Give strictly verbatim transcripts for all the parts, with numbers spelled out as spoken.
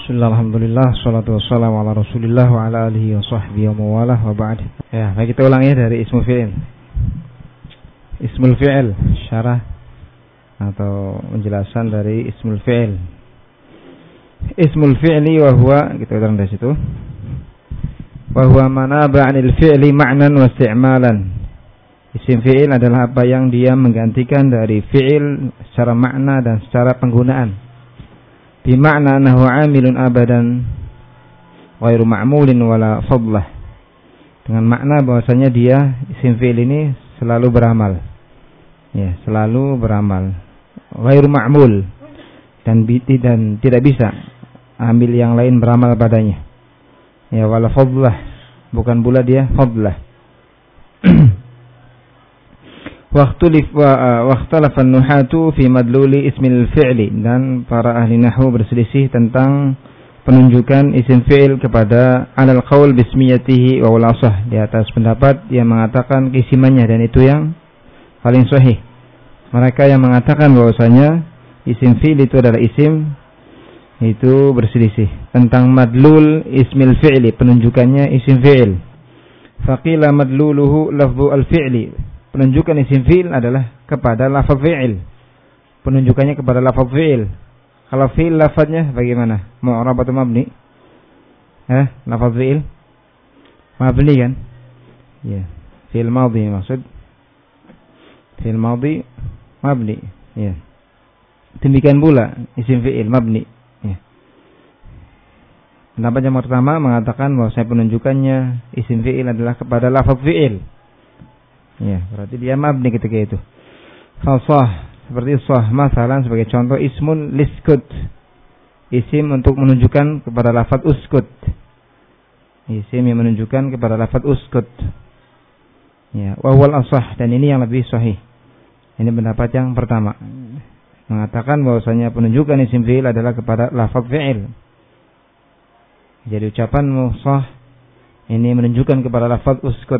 Bismillah, alhamdulillah, salatu wassalamu ala rasulillah wa ala alihi wa sahbihi wa mawalah wa ba'd. Ya, baik, kita ulangi dari ismul fi'il. Ismul fi'il, syarah atau penjelasan dari ismul fi'il. Ismul fi'li wa huwa, kita ulang dari situ. Wa huwa manaba 'anil fi'li ma'nan wa isti'malan. Isim fi'il adalah apa yang dia menggantikan dari fi'il secara makna dan secara penggunaan. Bimakna annahu 'amilun abadan ghairu ma'mulin wala fadlah. Dengan makna bahwasanya dia isim fi'il ini selalu beramal. Ya, selalu beramal. Ghairu ma'mul dan dan tidak bisa ambil yang lain beramal padanya. Ya, wala fadlah, bukan pula dia fadlah. Waqtulif wa waqtalafa an-nuhatu fi madluli ismil fi'li, dan para ahli nahwu berselisih tentang penunjukan isim fi'il kepada alal qaul bismiyatihi wa wal asah, di atas pendapat yang mengatakan keisimannya, dan itu yang paling sahih. Mereka yang mengatakan bahwasanya isim fi'il itu adalah isim, itu berselisih tentang madlul ismil fi'li, penunjukannya isim fi'il. Faqila madluluhu lafzu al-fi'li, penunjukan isim fi'il adalah kepada lafaz fi'il. Penunjukannya kepada lafaz fi'il. Kalau fi'il lafaznya bagaimana? Mu'rab atau mabni? Eh, lafaz fi'il mabni kan? Ya. Fi'il madhi maksud. Fi'il madhi mabni. Ya. Demikian pula isim fi'il mabni. Ya. Pendapat yang pertama mengatakan bahwa saya penunjukannya isim fi'il adalah kepada lafaz fi'il. Ya, berarti dia mabni ketika itu. Fasah, seperti sah, masalan sebagai contoh ismun liskut, isim untuk menunjukkan kepada lafaz uskut. Isim yang menunjukkan kepada lafaz uskut. Ya, wa huwal asah, dan ini yang lebih sahih. Ini pendapat yang pertama, mengatakan bahwasanya penunjukan isim fi'il adalah kepada lafaz fi'il. Jadi ucapan musah ini menunjukkan kepada lafaz uskut.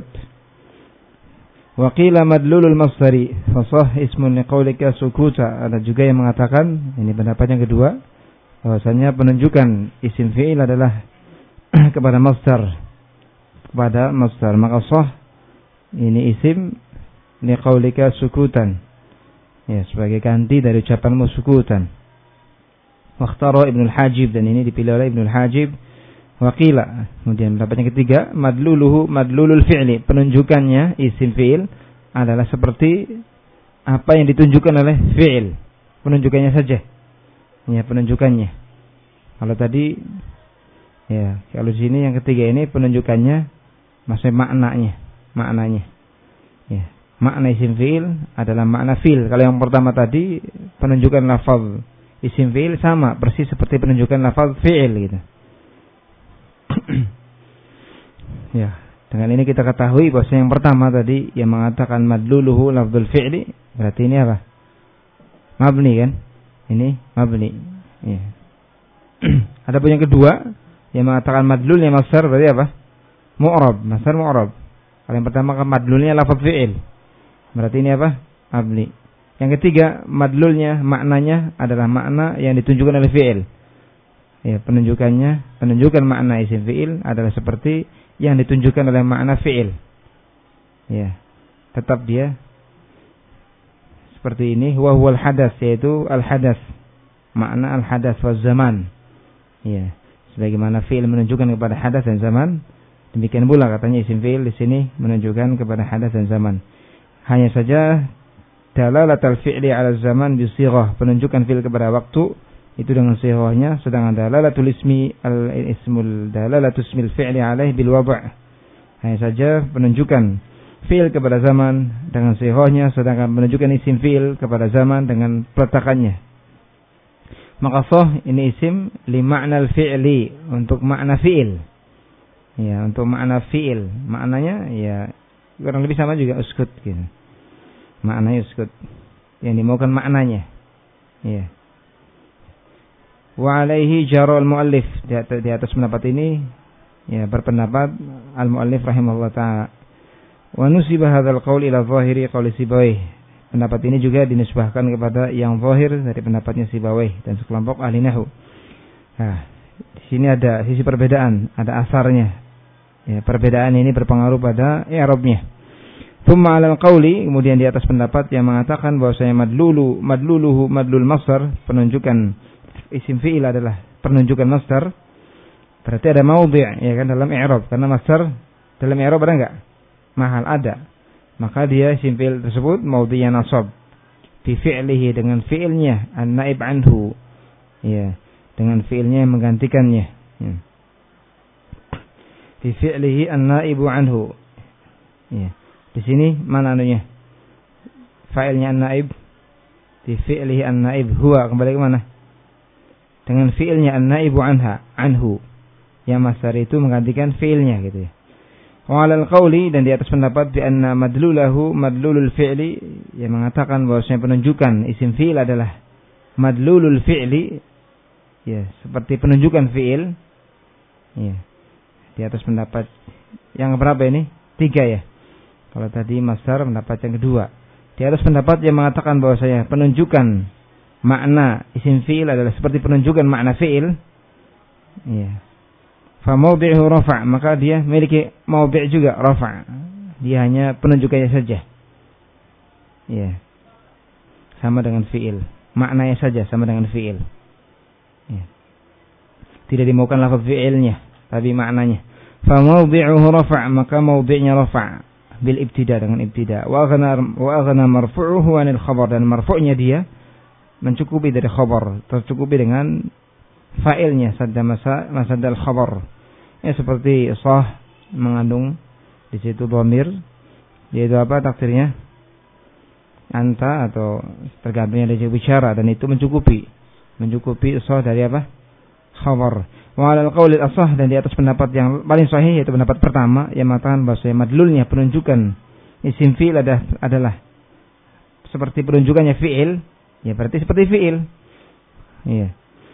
Wa qila madlulul masdari fasah ismun liqaulika sukuta. Ada juga yang mengatakan, ini pendapat yang kedua, bahwasanya penunjukan isim fi'il adalah kepada masdar, kepada masdar. Maka sah ini isim liqaulika sukutan, ya, sebagai ganti dari ucapanmu sukutan. Wakhtara Ibnul Hajib, dan ini dipilih oleh Ibnul Hajib. Waqila, kemudian pendapat yang ketiga, madluluhu madlulul fi'li, penunjukannya isim fi'il adalah seperti apa yang ditunjukkan oleh fi'il, penunjukannya saja. Ya, penunjukannya. Kalau tadi, ya, kalau di sini yang ketiga ini penunjukannya maksudnya maknanya, maknanya. Ya, makna isim fi'il adalah makna fi'il. Kalau yang pertama tadi penunjukan lafaz isim fi'il sama persis seperti penunjukan lafaz fi'il gitu. Ya, dengan ini kita ketahui bahwa yang pertama tadi yang mengatakan madluluhu lafdzul fi'li, berarti ini apa? Mabni kan? Ini mabni. Ya. Adapun yang kedua yang mengatakan madlulnya masdar, berarti apa? Mu'rab, masdar mu'rab. Kalau yang pertama kan madlulnya lafadz fi'il, berarti ini apa? Mabni. Yang ketiga madlulnya maknanya adalah makna yang ditunjukkan oleh fi'il. Ya, penunjukannya, penunjukan makna isim fi'il adalah seperti yang ditunjukkan oleh makna fi'il. Ya, tetap dia seperti ini. Wa huwal hadas, yaitu al hadas, makna al hadas wa zaman. Ya, sebagaimana fi'il menunjukkan kepada hadas dan zaman, demikian pula katanya isim fi'il di sini menunjukkan kepada hadas dan zaman. Hanya saja dalalatul fi'li 'ala zaman bi sighah, penunjukan fi'il kepada waktu itu dengan sighahnya, sedangkan dalalatul ismi al ismul dalalatul ismil fi'li 'alaihi bil wad'. Hanya saja penunjukan fi'il kepada zaman dengan sighahnya, sedangkan menunjukkan isim fi'il kepada zaman dengan peletakannya. Maka sah ini isim li ma'nal fi'li, untuk makna fi'il. Ya, untuk makna fi'il. Maknanya ya kurang lebih sama juga uskut gitu. Maknanya uskut. Yang dimaukan maknanya. Ya. Wa alaihi jara al-muallif, di atas, di atas pendapat ini ya berpendapat al-muallif rahimahullah ta'ala. Wa nusiba hadzal qaul ila zahiri qauli Sibawayh. Pendapat ini juga dinisbahkan kepada yang zahir dari pendapatnya Sibawayh dan sekelompok ahli nahwu. Nah, di sini ada sisi perbedaan, ada asarnya. Ya, perbedaan ini berpengaruh pada i'rabnya. Tsumma 'alal qauli, kemudian di atas pendapat yang mengatakan bahwasanya madlulu madluluhu madlul masdar, penunjukan isim fi'il adalah penunjukan masdar. Berarti ada maudhi' ya kan dalam i'rab, karena masdar dalam i'rab ada enggak? Mahal ada. Maka dia isim fi'il tersebut maudhi'nya nasab fi fi'lihi, dengan fi'ilnya an-naib anhu. Ya, dengan fi'ilnya yang menggantikannya. Ya. Fi fi'lihi an-naibu anhu. Ya. Di sini mana anunya? Fa'ilnya an-naib. Fi fi'lihi an-naib huwa, kembali ke mana? Dengan fi'ilnya an-naibu anha, anhu. Yang masdar itu menggantikan fi'ilnya gitu ya. Wa 'alal qauli, dan di atas pendapat bi anna madlulahu madlulul fi'li, yang mengatakan bahwasanya penunjukan isim fi'il adalah madlulul fi'li, ya, seperti penunjukan fi'il. Ya. Di atas pendapat yang berapa ini? Tiga ya. Kalau tadi masdar, pendapat yang kedua. Di atas pendapat yang mengatakan bahwasanya penunjukan makna isim fi'il adalah seperti penunjukan makna fi'il. Ya. Fa mawdi'uhu rafa', maka dia memiliki mawdi' juga rafa'. Dia hanya penunjukannya saja. Ya. Sama dengan fi'il. Maknanya saja sama dengan fi'il. Ya. Tidak dimaukan lafaz fi'ilnya, tapi maknanya. Fa mawdi'uhu rafa', maka mawdi'nya rafa' bil ibtida, dengan ibtida. Wa aghna wa aghna marfu'uhu 'anil khabar, dan marfu'nya dia mencukupi dari khabar, tercukupi dengan fa'ilnya sadda masa masadal khabar. Ya, seperti sah mengandung di situ dhamir, yaitu apa takdirnya? Anta, atau tergantung dari bicara, dan itu mencukupi mencukupi sah dari apa? Khabar. Wa 'alal qauli as-sah, dan di atas pendapat yang paling sahih, yaitu pendapat pertama yang mengatakan bahwa madlulnya penunjukan isim fi'il adalah seperti penunjukannya fi'il, ya berarti seperti fi'il. Iya.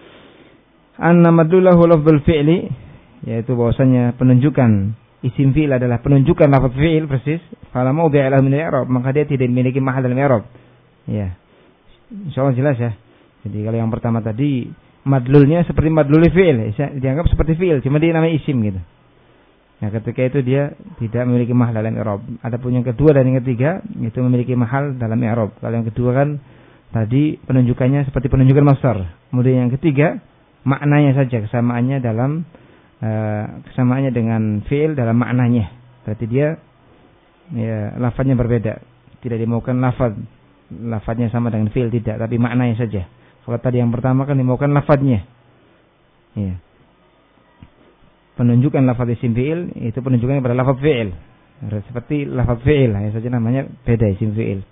Anna madlulahu lafdzul fi'li, yaitu bahwasanya penunjukan isim fi'il adalah penunjukan lafaz fi'il persis. Fala mawdi'a lahu min al-i'rab, maka dia tidak memiliki mahal dalam i'rab. Ya. Insyaallah jelas ya. Jadi kalau yang pertama tadi madlulnya seperti madlul fi'il, dianggap seperti fi'il, cuma dia namanya isim gitu. Nah, ketika itu dia tidak memiliki mahal dalam i'rab. Adapun yang kedua dan yang ketiga itu memiliki mahal dalam i'rab. Kalau yang kedua kan tadi penunjukannya seperti penunjukan masdar. Kemudian yang ketiga maknanya saja, kesamaannya dalam uh, kesamaannya dengan fi'il dalam maknanya. Berarti dia ya lafadznya berbeda. Tidak dimaukan lafadz lafadznya sama dengan fi'il, tidak, tapi maknanya saja. Kalau tadi yang pertama kan dimaukan lafadznya. Ya. Penunjukan lafadz isim fi'il itu penunjukannya pada lafadz fi'il. Seperti lafadz fi'il, ya saja namanya beda isim fi'il.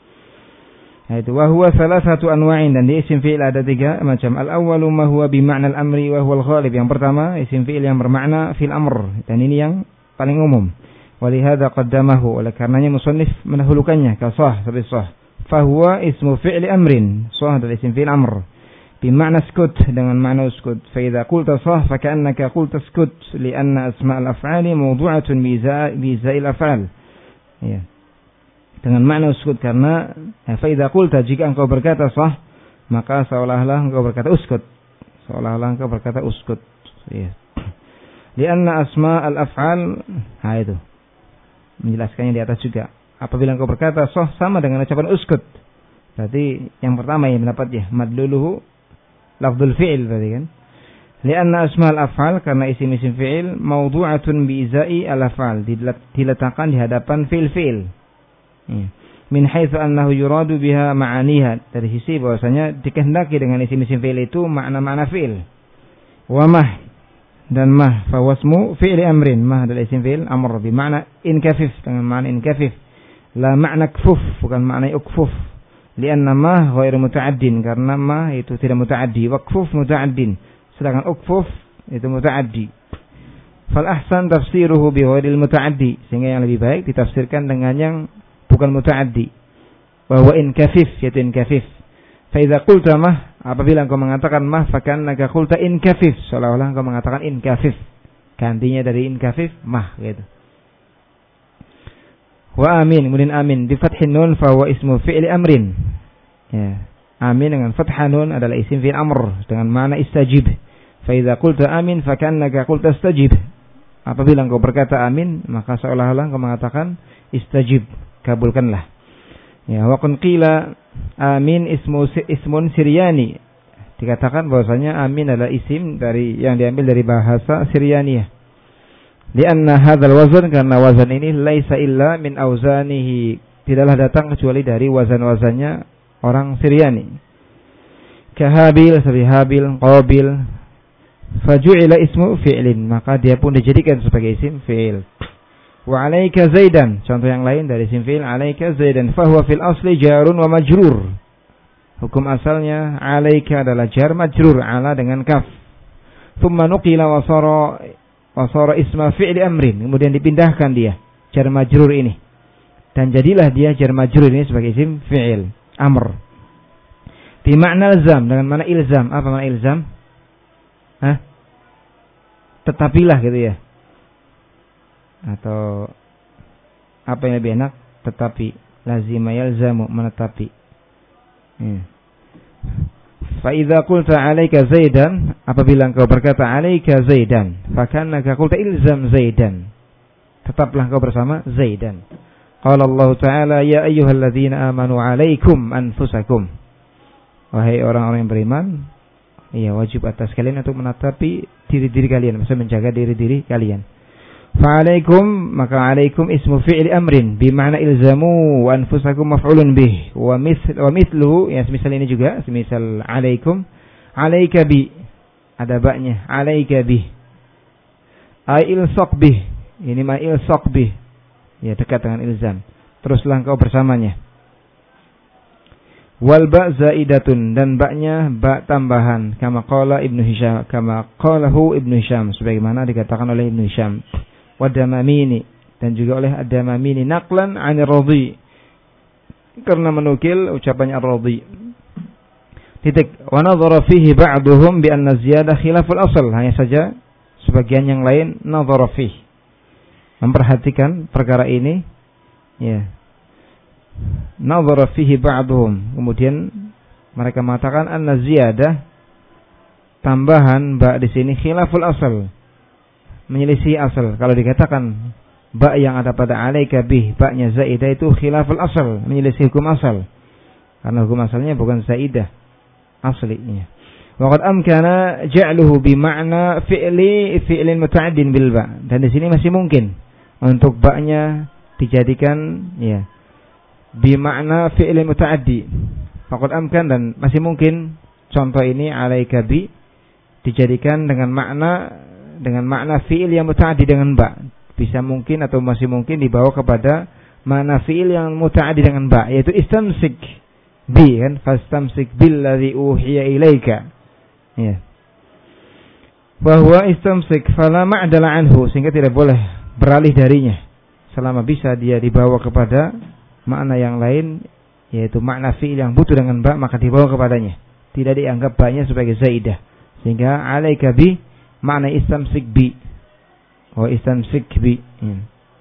Yaitu wa huwa salasatu anwa'in, dan di isim fi'il ada tiga macam. Al-awwalu ma huwa bi ma'na al-amri wa huwa al-ghalib. Yang pertama isim fi'il yang bermakna fil amr, dan ini yang paling umum. Wa li hadza qaddamahu, oleh karenanya musannif mendahulukannya ka sah, seperti sah. Fa huwa ismu fi'li amrin, sah adalah isim fi'il amr bi ma'na skut, dengan makna uskut. Fa idza qulta sah fa ka'annaka qulta skut, li'anna asma' al-af'ali mawdu'atun bi za'il af'al. Ya. Dengan makna uskut, karena fa idza qulta, jika engkau berkata sah, maka seolah-olah engkau berkata uskut, seolah-olah engkau berkata uskut. Ya. Lianna asma al-af'al, ha itu menjelaskannya di atas juga. Apabila engkau berkata sah sama dengan ucapan uskut, berarti yang pertama yang mendapatnya madluluhu lafdzul fi'il tadi kan. Lianna asma al-af'al, karena isim-isim fi'il mawdu'atun bi iza'i al-af'al, diletakkan di hadapan fi'il-fi'il. Min haitsu annahu yuradu biha ma'aniha, dari sisi bahwasanya dikehendaki dengan isim-isim fi'il itu makna-makna fi'il. Wa mah, dan mah fa wasmu fi'li amrin, mah adalah isim fi'il amr bi makna inkafif, dengan makna inkafif. La makna kfuf, bukan makna ukfuf. Lianna mah ghairu muta'addin, karena mah itu tidak muta'addi, wa kfuf muta'addin, sedangkan ukfuf itu muta'addi. Fal ahsan tafsiruhu bi ghairil muta'addi, sehingga yang lebih baik ditafsirkan dengan yang bukan muta'addi. Bahwa inkafif, yaitu inkafif. Fa idza qulta mah, apabila engkau mengatakan mah, fa kannaka qulta inkafif, seolah-olah engkau mengatakan inkafif. Gantinya dari inkafif mah gitu. Wa amin, kemudian amin bi fathin nun fa huwa ismu fi'li amrin. Ya. Amin dengan fathah nun adalah isim fi'il amr dengan makna istajib. Fa idza qulta amin fa ka'annaka qulta istajib. Apabila engkau berkata amin, maka seolah-olah engkau mengatakan istajib, kabulkanlah. Ya, wa qul qila amin ismu ismun Siryani. Dikatakan bahwasanya amin adalah isim dari yang diambil dari bahasa Siryaniyah. Lianna hadzal wazn, karena wazan ini laisa illa min auzanihi, tidaklah datang kecuali dari wazan-wazannya orang Siryani. Kahabil, seperti Habil, Qabil. Faju'ila ismu fi'lin, maka dia pun dijadikan sebagai isim fi'il. Wa 'alaika Zaidan, contoh yang lain dari isim fi'il 'alaika Zaidan, fa huwa fil asli jarun wa majrur. Hukum asalnya 'alaika adalah jar majrur, 'ala dengan kaf. Thumma nuqila wa sara wasara isma fi'li amrin, kemudian dipindahkan dia jar majrur ini dan jadilah dia jar majrur ini sebagai isim fi'il amr. Bi makna ilzam, dengan makna ilzam. Apa makna ilzam? Hah? Tetapilah gitu ya. Atau apa yang lebih enak? Tetapi, lazima yalzamu, menetapi. Hmm. Fa idza qulta 'alaika Zaidan, apabila engkau berkata 'alaika Zaidan, fa kannaka qulta ilzam Zaidan, tetaplah engkau bersama Zaidan. Qala Allah Ta'ala ya ayyuhalladzina amanu 'alaikum anfusakum. Wahai orang-orang yang beriman, iya wajib atas kalian untuk menatapi diri-diri kalian, maksudnya menjaga diri-diri kalian. Fa 'alaikum, maka 'alaikum ismu fi'li amrin bi ma'na ilzamu wa anfusakum maf'ulun bih wa mithl wa mithluhu, ya semisal ini juga, semisal 'alaikum 'alaika bi, ada ba'nya 'alaika bi, ai ilsaq bih, ini ma ilsaq bih, ya dekat dengan ilzam, teruslah engkau bersamanya. Wal ba' zaidatun, dan ba'nya ba' tambahan, kama qala Ibnu Hisham, kama qalahu Ibnu Hisham, sebagaimana dikatakan oleh Ibnu Hisham. Wadamamini, dan juga oleh Ad-Damamini naqlan 'an ar-Radhi, karena menukil ucapannya ar-Radhi. Titik. Wa nadhara fihi ba'duhum bi anna ziyadah khilaful asal, hanya saja sebagian yang lain nadhara fihi, memperhatikan perkara ini, ya. Nadhara fihi ba'duhum, kemudian mereka mengatakan anna ziyadah, tambahan ba' di sini khilaful asal, menyelisih asal. Kalau dikatakan ba' yang ada pada 'alaika bih, ba'nya zaidah, itu khilaful asal, menyelisih hukum asal, karena hukum asalnya bukan zaidah aslinya. Wa qad amkana ja'luhu bi ma'na fi'li fi'lin muta'addin bil ba', dan di sini masih mungkin untuk ba'nya dijadikan ya bi ma'na fi'lin muta'addi. Faqad amkan, dan masih mungkin contoh ini 'alaika bi dijadikan dengan makna dengan makna fi'il yang muta'addi dengan ba, bisa mungkin atau masih mungkin dibawa kepada makna fi'il yang muta'addi dengan ba, yaitu istamsik bi, kan, fastamsik billadzi uhiya ilaika, ya, bahwa istamsik fala ma'dala anhu, sehingga tidak boleh beralih darinya selama bisa dia dibawa kepada makna yang lain, yaitu makna fi'il yang butuh dengan ba, maka dibawa kepadanya, tidak dianggap ba-nya sebagai zaidah, sehingga 'alaika bi makna istamsik bi, oh istamsik bi, ya.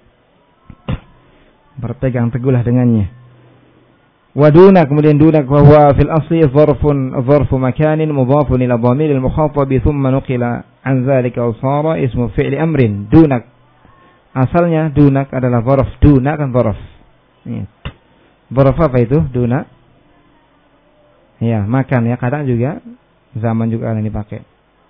Berpegang teguhlah dengannya. Waduna, kemudian dunak, bahwa fil asli dharfun dharfu makanin mudhafun ila dhamiril mukhatab thumma nuqila an dzalika wa sara ismu fi'li amrin. Dunak, asalnya dunak adalah dharf, dunak kan dharf, ya. Dharf apa itu dunak? Ya, makan, ya, kadang juga zaman juga ada dipakai.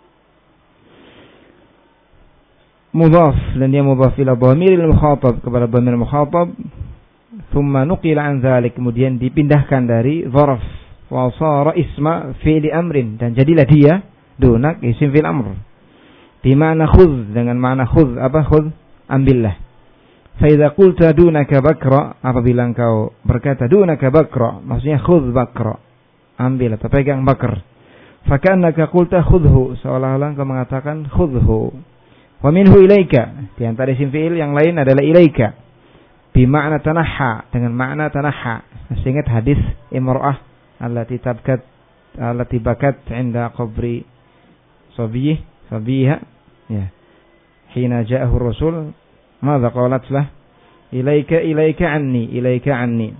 Mudhaf, dan dia mudhaf ila dhamiril mukhatab, kepada dhamir mukhatab. Thumma nuqila an dzalik, kemudian dipindahkan dari dzarf, wa sara isma fi'li amrin, dan jadilah dia dunak isim fi'il amr. Bi ma'na khudh, dengan makna khudh, apa khudh? Ambillah. Fa idza qulta dunaka bakra, apabila engkau berkata dunaka bakra, maksudnya khudh bakra, ambil atau pegang bakar. Fa ka'annaka qulta khudhu, seolah-olah engkau mengatakan khudhu. Wa minhu ilaika, di antara isim fi'il yang lain adalah ilaika bi makna tanahha, dengan makna tanahha. Masih ingat hadis imra'ah allati tabkat allati bakat 'inda qabri sabiyih sabiha, ya, hina ja'ahu rasul, madza qalat lah? Ilaika ilaika anni ilaika anni,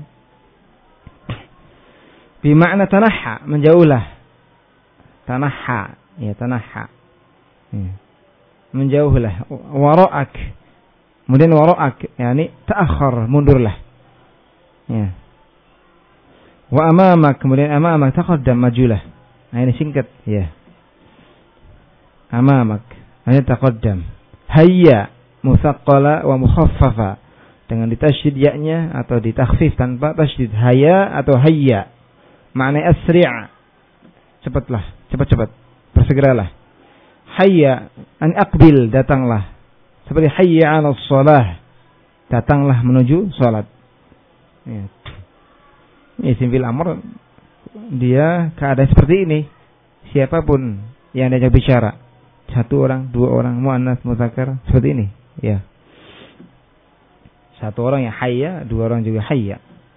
bi makna tanahha, menjauhlah, tanahha, ya, tanahha, Ya. Menjauhlah. Wara'ak. Kemudian wara'ak, yakni ta'akhir, mundurlah. Ya. Wa amamak, kemudian amamak, taqaddam, majulah. Nah, ini singkat, ya. Amamak, hanya taqaddam. Hayya, mutsaqqala wa mukhaffafa. Dengan ditasydid ya-nya atau ditakhfif tanpa tasydid. Hayya atau hayya. Makna asri'. Cepatlah, cepat-cepat. Bersegeralah. Hayya, an aqbil, datanglah. Seperti hayya 'alas shalah. Datanglah menuju salat. Ya. Isim fil amr, dia keadaan seperti ini. Siapapun yang diajak bicara, satu orang, dua orang, muannas, mudzakkar, seperti ini. Ya. Satu orang yang hayya, dua orang juga hayya.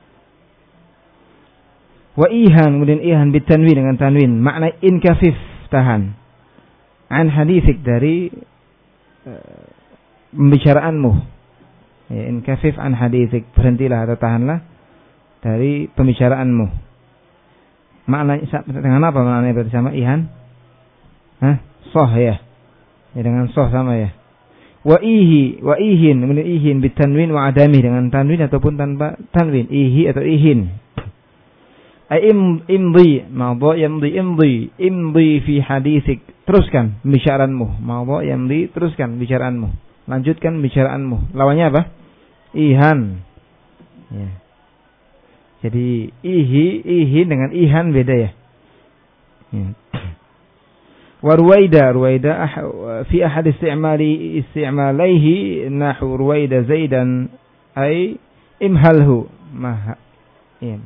Wa ihan, kemudian ihan bitanwin dengan tanwin, makna inkafif, tahan. An haditsik, dari uh, pembicaraanmu. Ya, inkafif an haditsik, berhentilah atau tahanlah dari pembicaraanmu. Makna dengan apa maknanya berarti sama ihan? Hah? Soh ya. Ya dengan soh sama ya. Wa ihi, wa ihin, kemudian ihin bitanwin wa adami, dengan tanwin ataupun tanpa tanwin. Ihi atau ihin. Ai im imdi, madha yamdi imdi, imdi fi haditsik. Teruskan pembicaraanmu. Madha yamdi, teruskan bicaraanmu. Lanjutkan bicaraanmu. Lawannya apa? Ihan. Ya. Jadi ihi, ihi dengan ihan beda ya. Ya. Wa ruwaida, ruwaida fi ahad isti'mali isti'malaihi nahu ruwaida zaidan ay imhalhu. Maha. Ya.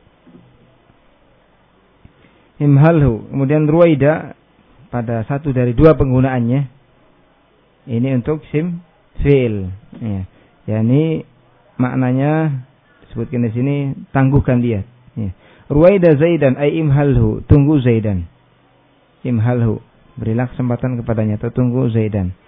Imhalhu. Kemudian ruwaida pada satu dari dua penggunaannya ini untuk sim fi'il. Ya. Yani maknanya disebutkan di sini, tangguhkan dia. Ya. Ruwaida Zaidan ay imhalhu, tunggu Zaidan. Imhalhu, berilah kesempatan kepadanya atau tunggu Zaidan.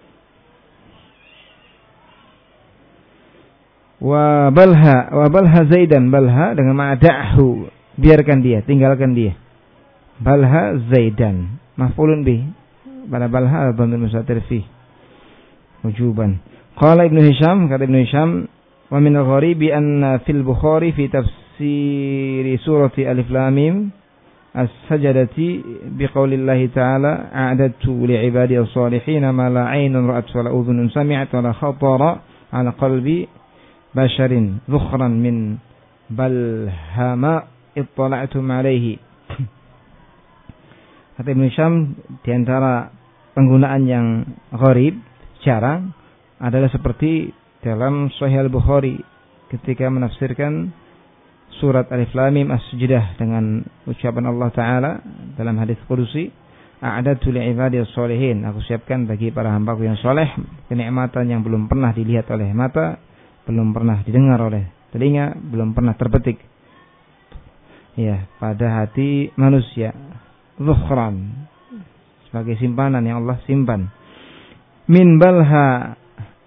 Wa balha, wa balha Zaidan, balha dengan ma'da'hu, biarkan dia, tinggalkan dia. Balha Zaidan, maf'ulun bih. Pada balha dhamir mustatir fi wujuban. Qala Ibnu Hisham, kata Ibnu Hisham, wa min al-gharibi anna fil Bukhari fi tafsir surati Alif Lam Mim as-sajdati biqaulillahi ta'ala a'adtu li'ibadi as-salihin ma la 'aynun ra'at wa la udhunun sami'at wa la khatara 'ala qalbi basharin dhukhran min balhama ittala'tum 'alaihi. Kata Ibnu Hisham, di antara penggunaan yang gharib, jarang, adalah seperti dalam Sahih Al-Bukhari ketika menafsirkan surat Alif Lam Mim As-Sajdah dengan ucapan Allah Ta'ala dalam hadis Qudsi, a'adatu li'ibadi as-solihin, aku siapkan bagi para hambaku yang soleh kenikmatan yang belum pernah dilihat oleh mata, belum pernah didengar oleh telinga, belum pernah terbetik ya pada hati manusia. Zukhran, sebagai simpanan yang Allah simpan. Min balha,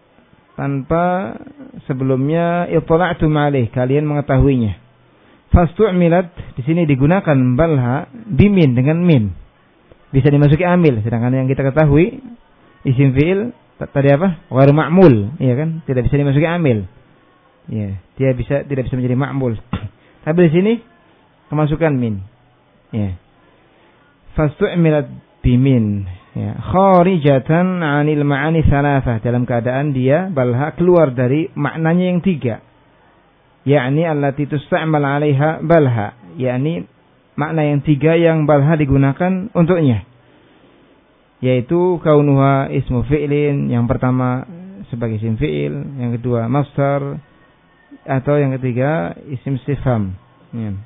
tanpa sebelumnya ittala'tum alaih, kalian mengetahuinya. Fastu'milat, di sini digunakan balha bimin dengan min. Bisa dimasuki amil, sedangkan yang kita ketahui isim fi'il tadi apa? Ghairu ma'mul, iya kan? Tidak bisa dimasuki amil. Ya, dia bisa tidak bisa menjadi ma'mul. Tapi di sini kemasukan min. Ya. Fastu'milat bimin. Ya, kharijatan 'anil ma'ani tsalatsah, dalam keadaan dia balha keluar dari maknanya yang tiga. Yakni allati tusta'mal 'alaiha balha, yakni makna yang tiga yang balha digunakan untuknya. Yaitu kaunuha ismu fi'lin, yang pertama sebagai isim fi'il, yang kedua masdar, atau yang ketiga isim istifham. Ya.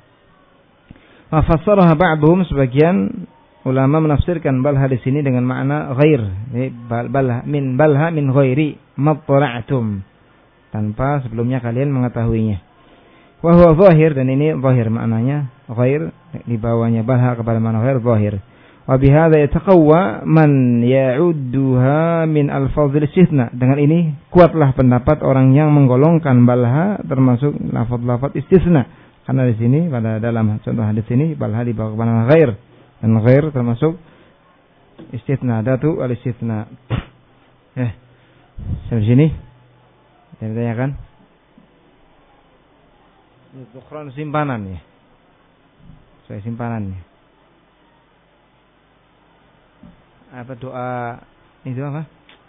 Wa fassaraha ba'dhum, sebagian ulama menafsirkan balha di sini dengan makna ghair, balha min balha min ghairi mattala'tum, tanpa sebelumnya kalian mengetahuinya. Wa huwa zahir, dan ini zahir maknanya ghair, dibawanya balha kepada makna ghair zahir. Wa bihadza yataqawwa man ya'udduha min alfazil istithna, dengan ini kuatlah pendapat orang yang menggolongkan balha termasuk lafaz-lafaz istitsna, karena di sini pada dalam contoh hadis ini balha dibawa kepada makna ghair. Dan ghair termasuk Istitsna, adatu al-istitsna. Ya. Sampai sini. Saya tanyakan. Zukhran simpanan ya. Saya simpanan ya. Apa doa itu apa?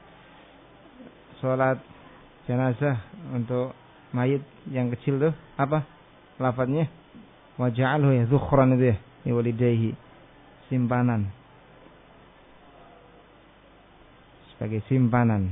Salat jenazah untuk mayit yang kecil tuh apa? Lafadznya waja'alhu ya zukhran itu ya, liwalidayhi. Simpanan. Sebagai simpanan.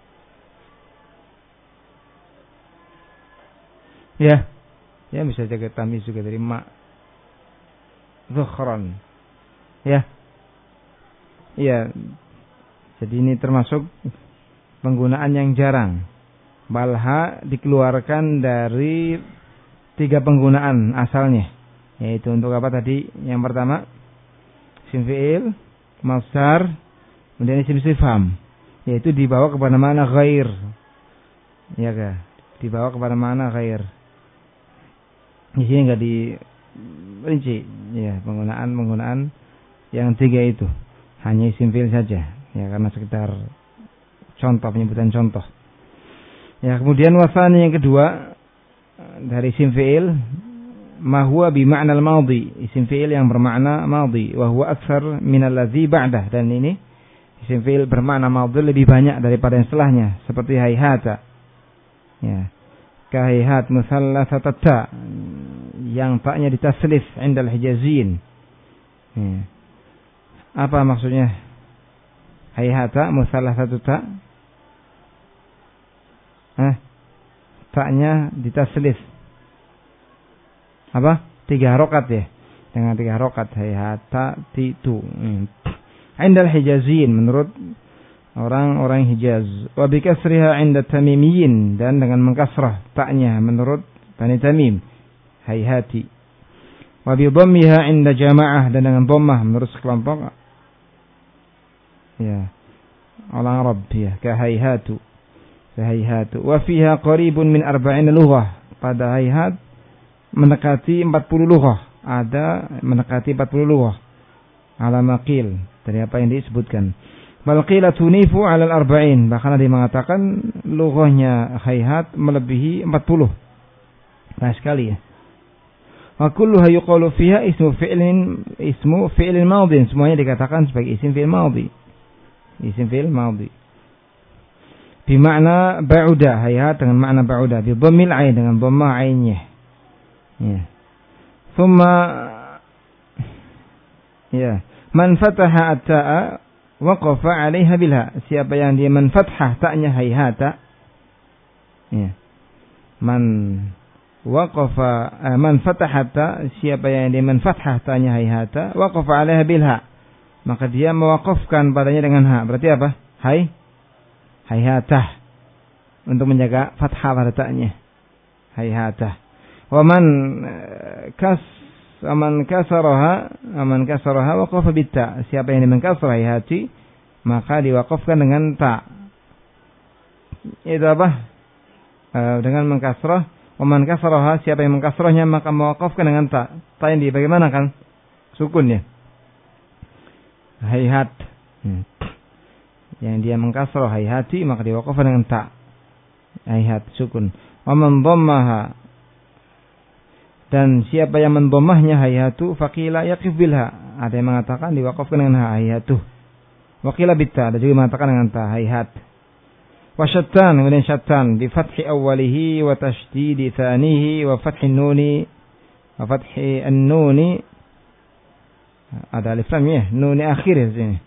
Ya. Ya bisa jaga tamis juga dari mak. Zukhran. Ya. Iya. Jadi ini termasuk penggunaan yang jarang. Balha dikeluarkan dari tiga penggunaan asalnya. Yaitu untuk apa tadi? Yang pertama isim fi'il, masdar, kemudian isim istifham. Yaitu dibawa kepada makna ghair. Ya kah? Dibawa kepada makna ghair. Di sini enggak dirinci ya penggunaan-penggunaan yang tiga itu. Hanya isim fi'il saja ya karena sekitar contoh penyebutan contoh. Ya kemudian wasani yang kedua dari isim fi'il ma huwa bi ma'na al-madhi, isim fi'il yang bermakna madhi wa huwa aktsar min alladhi ba'dah, dan ini isim fi'il bermakna madhi lebih banyak daripada yang setelahnya seperti hayhata. Ya. Ka hayhat musallatsata ta yang taknya ditaslif indal hijazin. Ya. Apa maksudnya? Hayhata musallatsatu ta? Eh, taknya ditaslif. Apa? Tiga harokat ya. Dengan tiga harokat. Hayhata titu. Hmm. Indal hijazin menurut orang-orang Hijaz. Wa bikasriha inda tamimiyin, dan dengan mengkasrah taknya menurut Bani Tamim. Hayhati. Wa bi dhammiha inda jamaah, dan dengan dhammah menurut sekelompok ya orang Arab ya ka hayhatu. Hayhatu. Wa fiha qaribun min arba'in lughah. Pada hayhat mendekati empat puluh lughah. Ada mendekati empat puluh lughah. Ala maqil, dari apa yang disebutkan. Bal qila tunifu 'ala al-arba'in, bahkan ada yang mengatakan lughahnya hayhat melebihi empat puluh. Nah sekali ya. Wa kulluha yuqalu fiha ismu fi'lin ismu fi'lin madhin, semuanya dikatakan sebagai isim fi'il madhi. Isim fi'il madhi. Bi makna ba'uda, hayhat dengan makna ba'uda, bi dhammil 'ain, dengan dhammah 'ainnya. Ya. Thumma ya, man fataha at-ta'a waqafa 'alaiha bilha, siapa yang dia man fathah ta'nya hayhata. Ya. Man waqafa eh, man fatahata, siapa yang dia man fathah ta'nya hayhata waqafa 'alaiha bilha, maka dia mewakafkan padanya dengan ha. Berarti apa? Hai hayhatah, untuk menjaga fathah pada ta'nya. Hayhatah. Wa man kas man kasaraha man kasaraha waqafa bitta, siapa yang mengkasrah hayhati maka diwakafkan dengan ta. Itu apa? E, dengan mengkasrah. Wa man kasaraha, siapa yang mengkasrahnya maka mewakafkan dengan ta. Ta yang di bagaimana kan? Sukun ya. Hayhat. Hmm. Yang dia mengkasrah hayhati maka diwakafkan dengan ta. Hayhat sukun. Wa man dhammaha, dan siapa yang mendomahnya hayatu faqila yaqif bilha, ada yang mengatakan diwakafkan dengan hayatu. Waqila bitta, ada juga mengatakan dengan ta hayhat. Wa syattan, kemudian syattan bi fathi awwalihi wa tashdidi tsanihi wa fathi nuni wa fathi an-nuni, ada alif lam ya, nuni akhir di sini.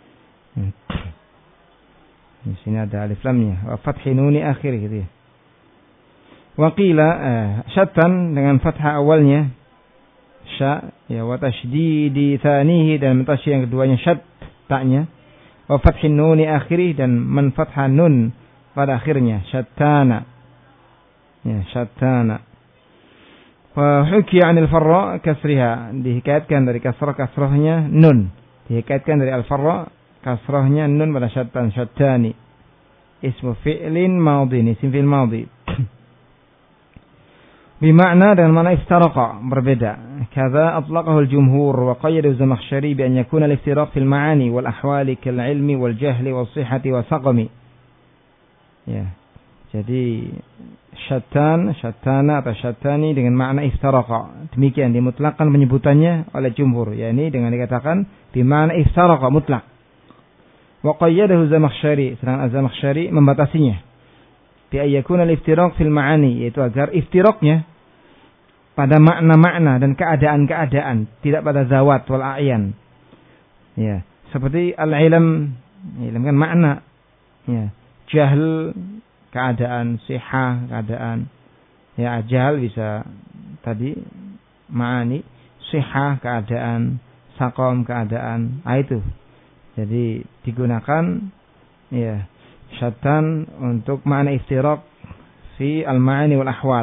Di sini ada alif lamnya wa fathi nuni akhir gitu ya. Waqila eh, syattan dengan fathah awalnya sya ya, wa tasydidi tsanihi, dan tasydid yang keduanya syat taknya, wa fathin nuni akhiri, dan man fathah nun pada akhirnya, syattana ya, syattana. Wa hukiya 'anil farra kasriha, dihikayatkan dari kasrah kasrahnya nun, dihikayatkan dari al-farra kasrahnya nun pada syattan, syattani. Ismu fi'lin madhi, isim fi'il madhi. Bimakna dengan makna iftaraqa berbeda. Kadza atlaqahu al-jumhur wa qayyadahu az-Zamakhsyari bi an yakuna al-iftiraq fil ma'ani wal ahwali kal ilmi wal jahli was sihhati was saqami. Ya. Jadi syattan, syattana atau syattani dengan makna iftaraqa. Demikian dimutlakkan penyebutannya oleh jumhur, yakni dengan dikatakan bi makna iftaraqa mutlak. Wa qayyadahu az-Zamakhsyari, sedangkan az-Zamakhsyari membatasinya. Bi ayyakuna al-iftiraq fil ma'ani, yaitu agar iftiraqnya pada makna-makna dan keadaan-keadaan, tidak pada zawat wal a'yan. Ya, seperti al-ilm, ilm kan makna. Ya, jahl keadaan, sihah keadaan. Ya, jahl bisa tadi ma'ani, sihah keadaan, saqam keadaan. Ah itu. Jadi digunakan ya syattan untuk makna iftiraq fi al-ma'ani wal ahwal.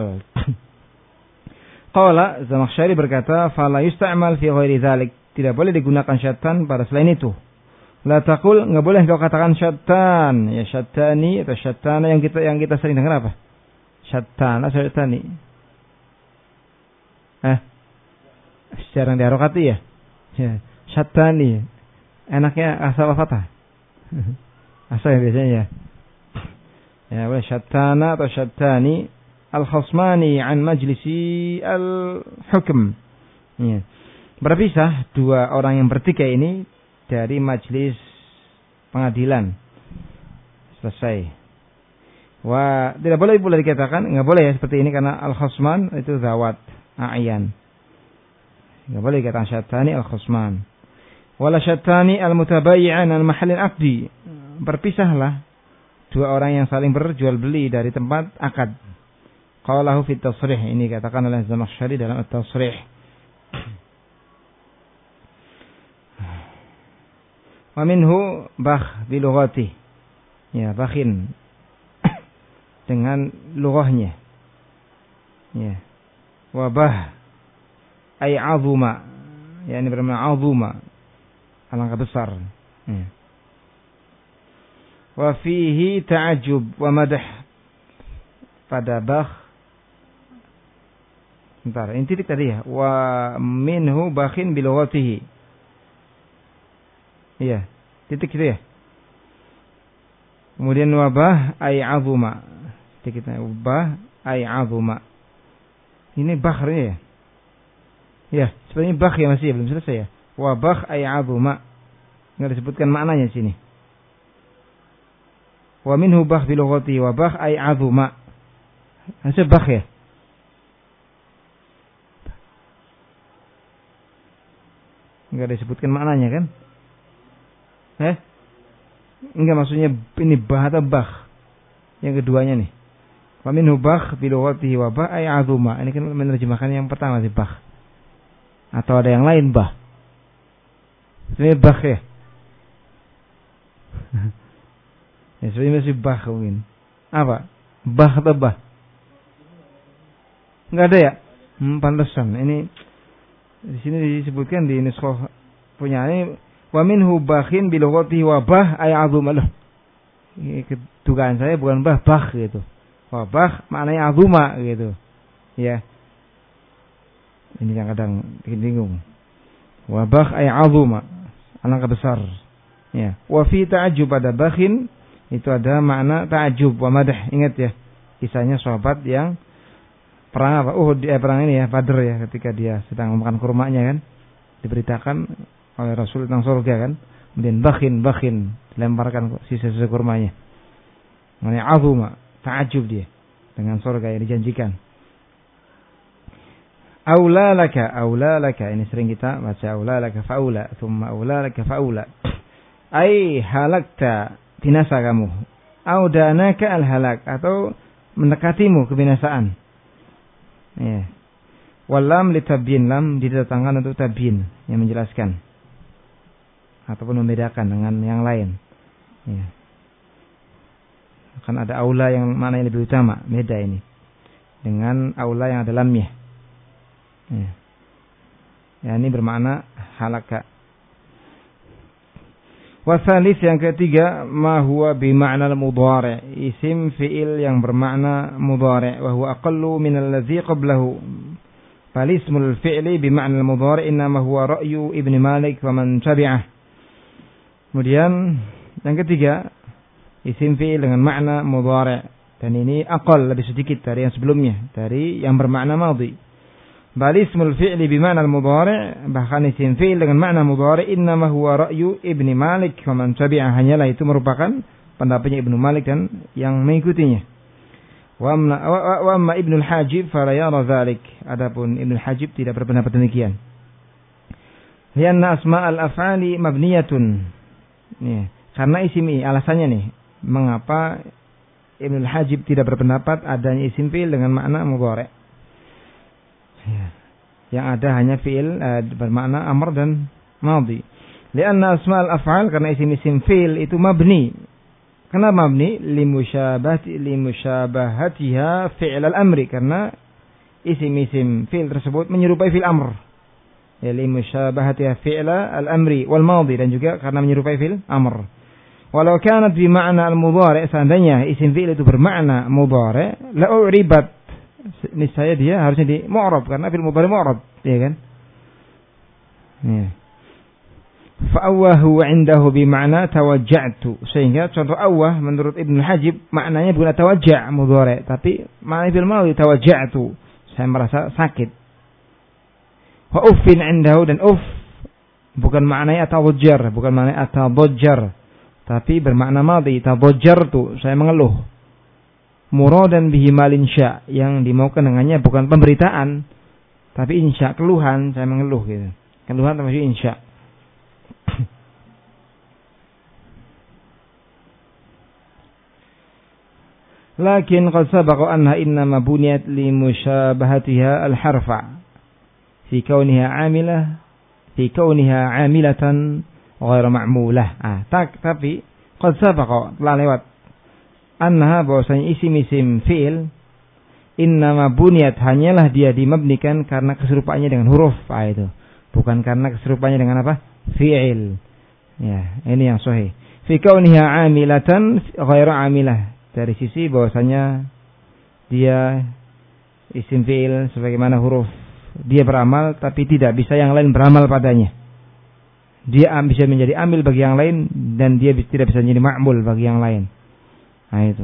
Qala Zamakhsyari berkata, "Fala yusta'mal fi ghairi dzalik." Tidak boleh digunakan syattan pada selain itu. La taqul, enggak boleh kau katakan syattan, ya syattani atau syattana yang kita yang kita sering dengar apa? Syattan atau syattani. Eh. Jarang diharokati ya? Ya, syattani. Enaknya asal fathah. Asal ya biasanya ya. Ya, boleh syattana atau syattani al-khasmani an majlisi al-hukm. Ya. Berpisah dua orang yang bertikai ini dari majlis pengadilan. Selesai. Wah, tidak boleh pula dikatakan, enggak boleh ya seperti ini karena al-khasman itu zawat a'yan. Enggak boleh dikatakan syattani al-khasman. Wala syattani al-mutabayyi'an an mahallil aqdi. Berpisahlah dua orang yang saling berjual beli dari tempat akad. Qalahu fi at-tasrih, ini katakan oleh Zamakhsyari dalam at-tasrih. Wa minhu bakh bi lughati. Ya, bakhin dengan lughahnya. Ya. Wa bah ay azuma. Ya, ini bermakna azuma. Alangkah besar. Ya. Wa fihi ta'ajjub wa madah. Pada bakh. Bentar, ini titik tadi ya. Wa minhu bakhin bi lughatihi. Iya, titik itu ya. Kemudian wabah ay azuma. Titik itu wabah ay azuma. Ini bakhnya ya. Ya, sebenarnya bakh ya masih belum selesai ya. Wabah ay azuma. Enggak disebutkan maknanya sini. Wa minhu bakh bi lughati wa bakh ay azuma. Masih bakh ya. Enggak disebutkan maknanya kan? Eh? Enggak, maksudnya ini bah atau bah. Yang keduanya nih. Wa minhu bakh bi lughatihi wa ba ay azuma. Ini kan menerjemahkan yang pertama sih bah. Atau ada yang lain bah. Ini bah ya. Ya sebenarnya masih bah mungkin. Apa? Bah atau bah? Enggak ada ya? Hmm, pantesan. Ini di sini disebutkan di nuskah punya ini wa minhu bakhin bi lughatihi wa bah ay azuma. Loh. Kedugaan saya bukan bah, bah gitu. Wa bah maknanya azuma gitu. Ya. Ini yang kadang bikin bingung. Wa bah ay azuma. Alangkah besar. Ya. Wa fi ta'ajjub pada bakhin itu ada makna ta'ajjub wa madah. Ingat ya. Kisahnya sahabat yang perang apa? Oh, dia perang ini ya, Badr ya, ketika dia sedang memakan kurmanya kan. Diberitakan oleh Rasul tentang surga kan. Kemudian bakhin, bakhin dilemparkan sisa-sisa kurmanya. Maknanya azuma, ta'ajjub dia dengan surga yang dijanjikan. Aula laka, aula laka. Ini sering kita baca aula laka faula, thumma aula laka faula. Ai halakta, binasa kamu. Audanaka al-halak, atau mendekatimu kebinasaan. Ya. Walam litabyin, lam didatangkan untuk tabyin, yang menjelaskan ataupun membedakan dengan yang lain. Ya. Akan ada aula yang mana yang lebih utama, beda ini dengan aula yang ada lamnya. Ya. Ya, ini bermakna halaka. Wasalis yang ketiga, ma huwa bima'na al-mudhari', isim fi'il yang bermakna mudhari', wa huwa aqallu min alladhi qablahu. Fal ismul fi'li bima'na al-mudhari' innama huwa ra'yu Ibn Malik wa man tabi'ah. Kemudian yang ketiga, isim fi'il dengan makna mudhari', dan ini aqal, lebih sedikit dari yang sebelumnya, dari yang bermakna madhi. Bal ismul fi'li bima'na al-mudhari', bahkan isim fi'il dengan makna mudhari' innama huwa ra'yu Ibn Malik wa man tabi'ah, hanyalah itu merupakan pendapatnya Ibnu Malik dan yang mengikutinya. Wa amma, wa amma Ibnu al-Hajib fala yara dzalik. Adapun Ibnu al-Hajib tidak berpendapat demikian. Lianna asma' al-af'ali mabniyatun. Nih, karena isim ini alasannya nih, mengapa Ibnu al-Hajib tidak berpendapat adanya isim fi'il dengan makna mudhari'. Ya. Yang ada hanya fi'il uh, bermakna amr dan madhi. Lianna asma'ul af'al, karena isim-isim fi'il itu mabni. Kenapa mabni? Limusyabahati limusyabahatiha fi'il al-amri, karena isim-isim fi'il tersebut menyerupai fi'il amr. Ya, limusyabahatiha fi'il al-amri wal madhi, dan juga karena menyerupai fi'il amr. Walau kanat bi ma'na al-mudhari', seandainya isim fi'il itu bermakna mudhari', la u'ribat, niscaya dia harusnya di mu'rab, karena fil mudhari mu'rab, ya kan? Ya. Fa awwahu 'indahu bi ma'na tawajja'tu, sehingga contoh awwah menurut Ibnu Hajib maknanya bukan tawajja' mudhari', tapi makna fil madhi tawajja'tu, saya merasa sakit. Wa uffin 'indahu, dan uff bukan maknanya atadajjar, bukan maknanya atadajjar, tapi bermakna madhi, tadajjartu, saya mengeluh. Muradan bihi mal insya, yang dimaukan dengannya bukan pemberitaan tapi insya, keluhan, saya mengeluh gitu. Keluhan termasuk insya. Lakin qad sabaqa anna innama buniyat li musyabahatiha al-harfa fi kauniha 'amilah fi kauniha 'amilatan ghairu ma'mulah. Ah, tak, tapi qad sabaqa, telah lewat, annaha, bahwasanya isim-isim fi'il innama buniyat, hanyalah dia dimabnikan karena keserupaannya dengan huruf, ah, itu bukan karena keserupaannya dengan apa? Fi'il. Ya, ini yang sahih. Fi kauniha 'amilatan ghairu 'amilah, dari sisi bahwasanya dia isim fi'il sebagaimana huruf, dia beramal tapi tidak bisa yang lain beramal padanya. Dia bisa menjadi amil bagi yang lain dan dia tidak bisa menjadi ma'mul bagi yang lain. Nah itu.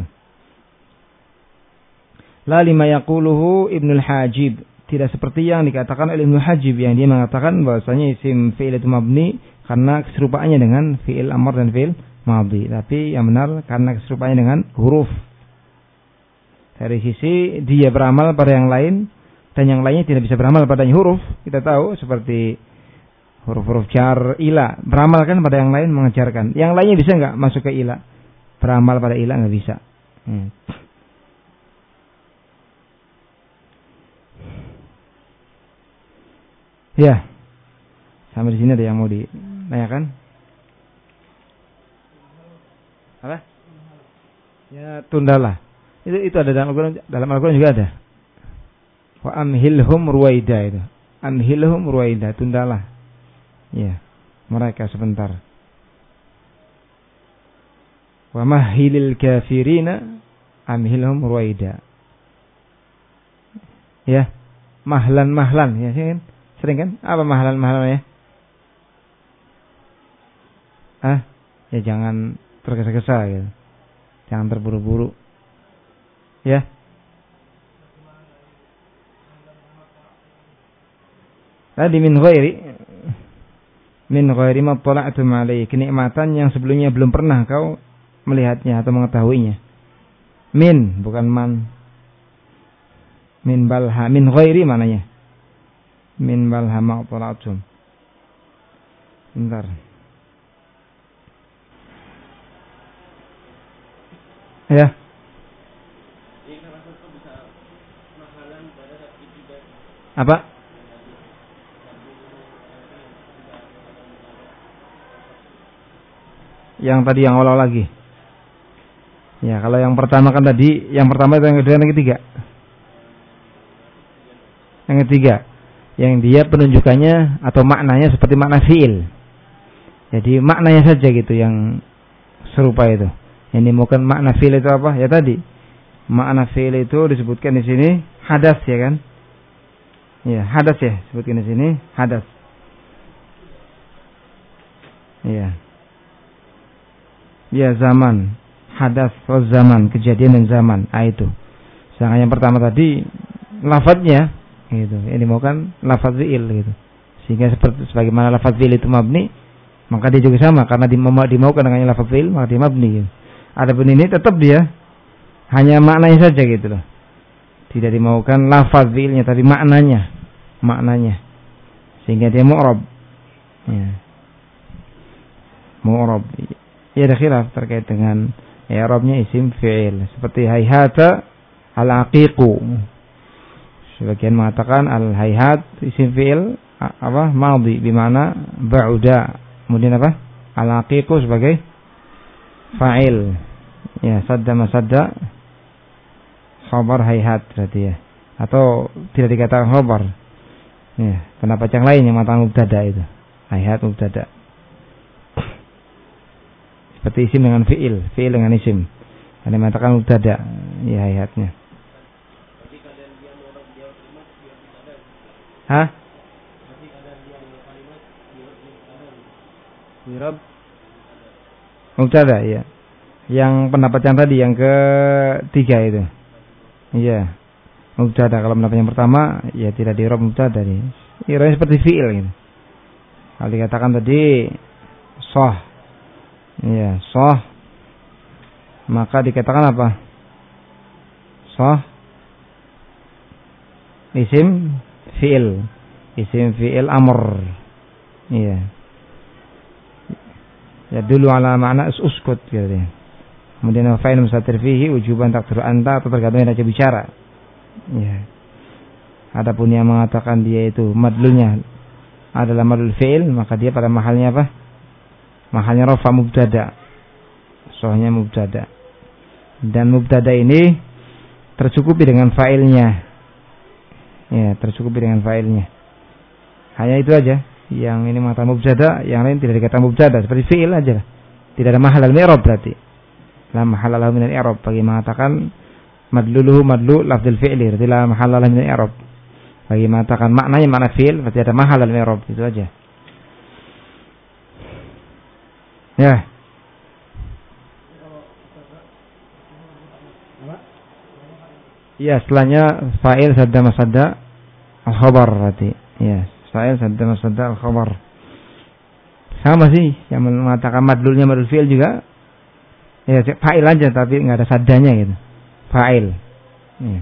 La lima yaquluhu Ibnul Hajib, tidak seperti yang dikatakan oleh Ibnul Hajib, yang dia mengatakan bahwasanya isim fi'il itu mabni karena keserupaannya dengan fi'il amr dan fi'il madhi, tapi yang benar karena keserupaannya dengan huruf. Dari sisi dia beramal pada yang lain dan yang lainnya tidak bisa beramal padanya huruf, kita tahu seperti huruf-huruf jar, ila, beramal kan pada yang lain, mengejarkan. Yang lainnya bisa enggak masuk ke ila? Beramal pada ilah nggak bisa. Hmm. Ya, sampai di sini ada yang mau ditanyakan? Apa? Ya, tundalah. Itu itu ada dalam Al-Quran, dalam Al-Quran juga ada. Wa amhilhum ruwaida, itu. Amhilhum ruwaida, tundalah. Ya, mereka sebentar. Wa mahilil kafirina amhilhum ruwaida. Ya, mahlan-mahlan, ya kan? Sering kan? Apa mahlan-mahlan ya? Ah, ya jangan tergesa-gesa gitu. Jangan terburu-buru. Ya. Tadi min ghairi min ghairi ma tala'tum alaihi, kenikmatan yang sebelumnya belum pernah kau melihatnya atau mengetahuinya. Min, bukan man. Min balha, min ghairi mananya. Min balha ma tala'tum. Bentar. Ya. Apa? Yang tadi yang awal lagi. Ya, kalau yang pertama kan tadi, yang pertama itu yang kedua, yang ketiga. Yang ketiga, yang dia penunjukannya atau maknanya seperti makna fi'il. Jadi maknanya saja gitu yang serupa itu. Yang dimaukan makna fi'il itu apa? Ya tadi. Makna fi'il itu disebutkan di sini hadas ya kan? Ya, hadas ya, sebutkan di sini hadas. Ya. Ya, zaman. Hadas atau zaman, kejadian dan zaman. Ah itu. Sedangkan yang pertama tadi lafadznya gitu. Ini dimaukan lafadz fi'il gitu. Sehingga seperti sebagaimana lafadz fi'il itu mabni, maka dia juga sama karena dimaukan dengan lafadz fi'il maka dia mabni gitu. Adapun ini tetap dia hanya maknanya saja gitu loh. Tidak dimaukan lafaz fi'ilnya tapi maknanya, maknanya. Sehingga dia mu'rab. Ya. Mu'rab. Ya ada khilaf terkait dengan i'rabnya isim fi'il. Seperti hayhata al-aqiqu. Sebagian mengatakan al-hayhat isim fi'il apa? Madhi bimana ba'uda. Kemudian apa? Al-aqiqu sebagai fa'il. Ya, sadda masadda khabar hayhat berarti ya. Atau tidak dikatakan khabar. Ya, pendapat yang lain yang mengatakan mubtada itu. Hayhat mubtada. Seperti isim dengan fi'il, fi'il dengan isim. Ada yang mengatakan mubtada, ya hayhatnya. Hah? Wirab mubtada ya. Yang pendapat yang tadi yang ketiga itu. Iya. Mubtada kalau pendapat yang pertama ya tidak di i'rab mubtada nih. I'rabnya seperti fi'il gitu. Kalau dikatakan tadi shah. Iya, shah. Maka dikatakan apa? Shah isim fi'il. Isim fi'il amr. Iya. Ya dulu ala makna uskut gitu ya. Kemudian fa'il mustatir fihi wujuban taqdir anta atau tergantung yang aja bicara. Ya. Adapun yang mengatakan dia itu madlunya adalah madlul fi'il, maka dia pada mahalnya apa? Mahalnya rafa mubtada. Soalnya mubtada. Dan mubtada ini tercukupi dengan fa'ilnya. Ya, tercukupi dengan fa'ilnya. Hanya itu aja. Yang ini mengatakan mubtada, yang lain tidak dikatakan mubtada, seperti fi'il aja. Tidak ada mahal al-i'rab berarti. La mahalla lahu min al-i'rab bagi mengatakan madluluhu madlu lafdzul fi'li, berarti la mahalla lahu min al-i'rab. Bagi mengatakan maknanya makna fi'il, berarti ada mahal al-i'rab, itu aja. Ya. Ya, setelahnya fa'il sadda masadda al-khabar berarti. Ya, fa'il sadda masadda al-khabar. Sama sih yang mengatakan madlulnya madlul fi'il juga. Ya, fa'il aja tapi enggak ada saddanya gitu. Fa'il. Ya.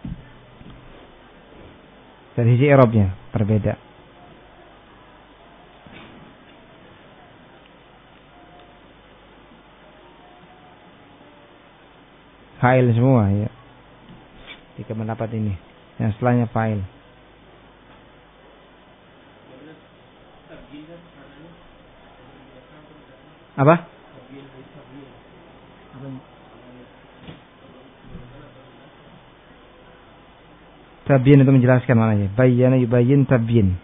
Dari sisi i'rabnya berbeda. Fa'il semua ya. Jika mendapat ini. Yang setelahnya fa'il. Apa? Tabyin itu menjelaskan maknanya. Bayyana yubayyin tabyin.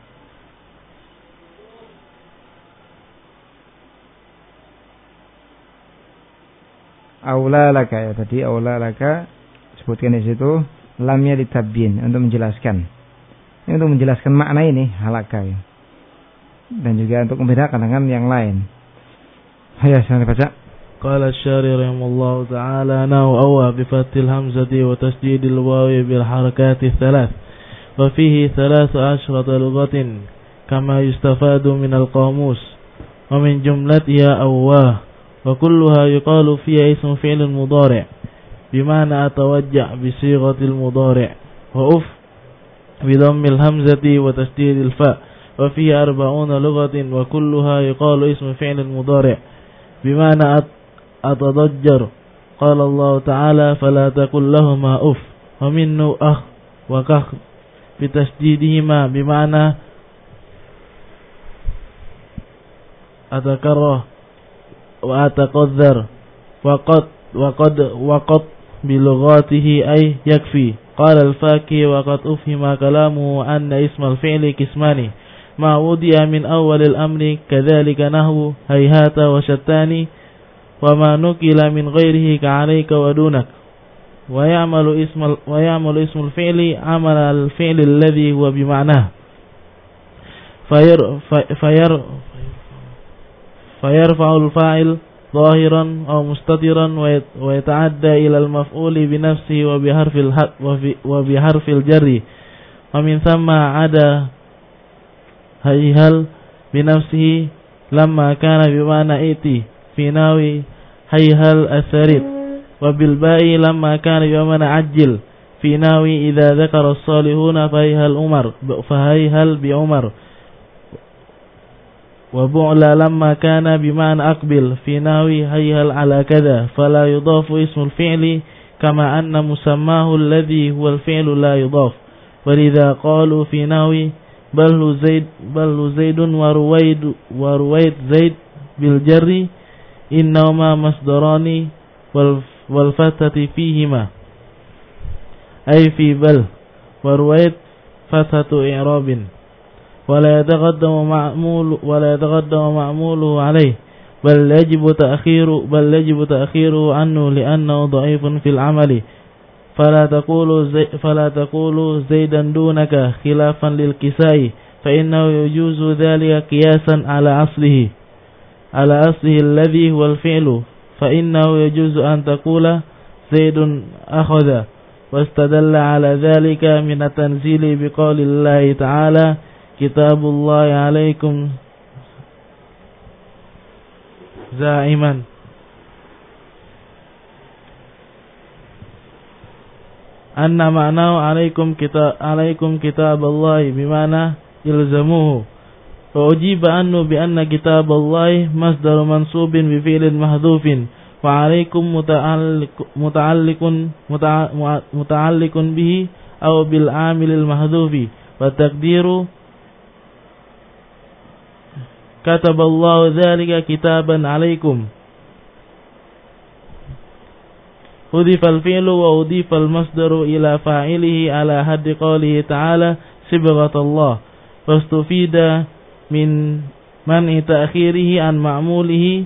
Aula laka ya tadi aula laka sebutkan di situ lamnya ditabyin untuk menjelaskan. Ini untuk menjelaskan makna ini halaka ya. Dan juga untuk membedakan dengan yang lain. Ayo saya baca. قال الشاري رحمه الله تعالى نحو أوى بفتح الهمزة وتشديد الواو بالحركات الثلاث وفيه ثلاث عشرة لغة كما يستفاد من القاموس ومن جملتها أواه وكلها يقال فيها اسم فعل مضارع بمعنى أتوجع بصيغة المضارع وأف بضم الهمزة وتشديد الفاء وفيه أربعون لغة وكلها يقال اسم فعل مضارع بمعنى أتضجر قال الله تعالى فلا تقل لهما أف ومنه أخ وكخ بتشديدهما بمعنى أتكره وأتقذر وقد وقد وقد بلغاته أي يكفي قال الفاكي وقد أفهم كلامه أن اسم الفعل قسمان ma wudi'a min awwalil amri kadzalika nahwu hayhata wa shattani wa ma nukila min ghairihi ka'alayka wa dunak wa ya'malu ismal wa ya'malu ismul fi'li 'amala al-fi'li alladhi huwa bima'nahu fayar fayar fayarfa'ul fa'il ظاهرا أو مستترا ويتعدى إلى المفعول بنفسه وبحرف الحق وبحرف الجر ومن ثم عدا هيهل بنفسه لما كان بمعنى ائتي في ناوي هيهل الثريد وبالباء لما كان بمعنى عجل في ناوي إذا ذكر الصالحون فهيهل عمر فهيهل بعمر وبعلا لما كان بمعنى أقبل في ناوي هيهل على كذا فلا يضاف اسم الفعل كما أن مسماه الذي هو الفعل لا يضاف ولذا قالوا في ناوي بل هو زيد بل هو زيد ورويد ورويد زيد بالجر إنهما مصدران والفتة فيهما أي في بل ورويد فتة إعراب ولا يتقدم معمول ولا يتقدم معموله عليه بل يجب تأخير بل يجب تأخيره عنه لأنه ضعيف في العمل فلا تقول زي فلا تقول زيدا دونك خلافا للكسائي فإنه يجوز ذلك قياسا على أصله على أصله الذي هو الفعل فإنه يجوز أن تقول زيد أخذ واستدل على ذلك من التنزيل بقول الله تعالى كتاب الله عليكم زائما أن معناه عليكم كتاب عليكم كتاب الله بمعنى يلزموه وأجيب عنه بأن كتاب الله مصدر منصوب بفعل محذوف وعليكم متعلق متعلق متعلق به أو بالعامل المحذوف والتقدير كتب الله ذلك كتابا عليكم أضيف الفعل وأضيف المصدر إلى فاعله على حد قوله تعالى صبغة الله واستفيد من منع تأخيره عن معموله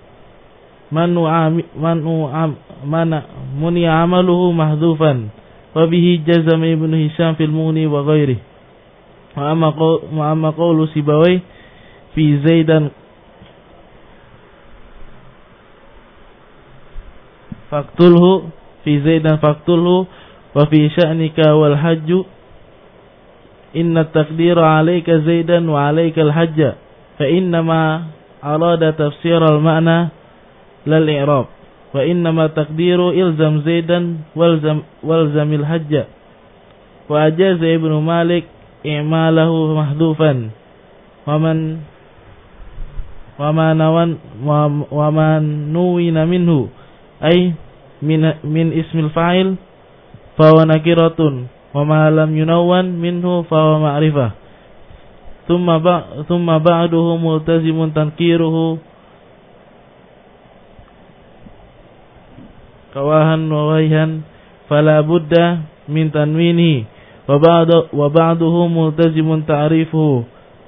منع عمله محذوفا وبه جزم ابن هشام في المغني وغيره وأما قول سيبويه في زيدا فاقتله في زيدا فاقتله وفي شأنك والحج إن التقدير عليك زيدا وعليك الحج فإنما أراد تفسير المعنى لا الإعراب وإنما تقدير إلزم زيدا والزم, والزم الحج وأجاز ابن مالك إعماله محذوفا ومن وما نوان وما نوين منه أي من من اسم الفاعل فهو نكرة وما لم ينون منه فهو معرفة ثم بعد ثم بعده ملتزم تنكيره كواها وويها فلا بد من تنوينه وبعد وبعده ملتزم تعريفه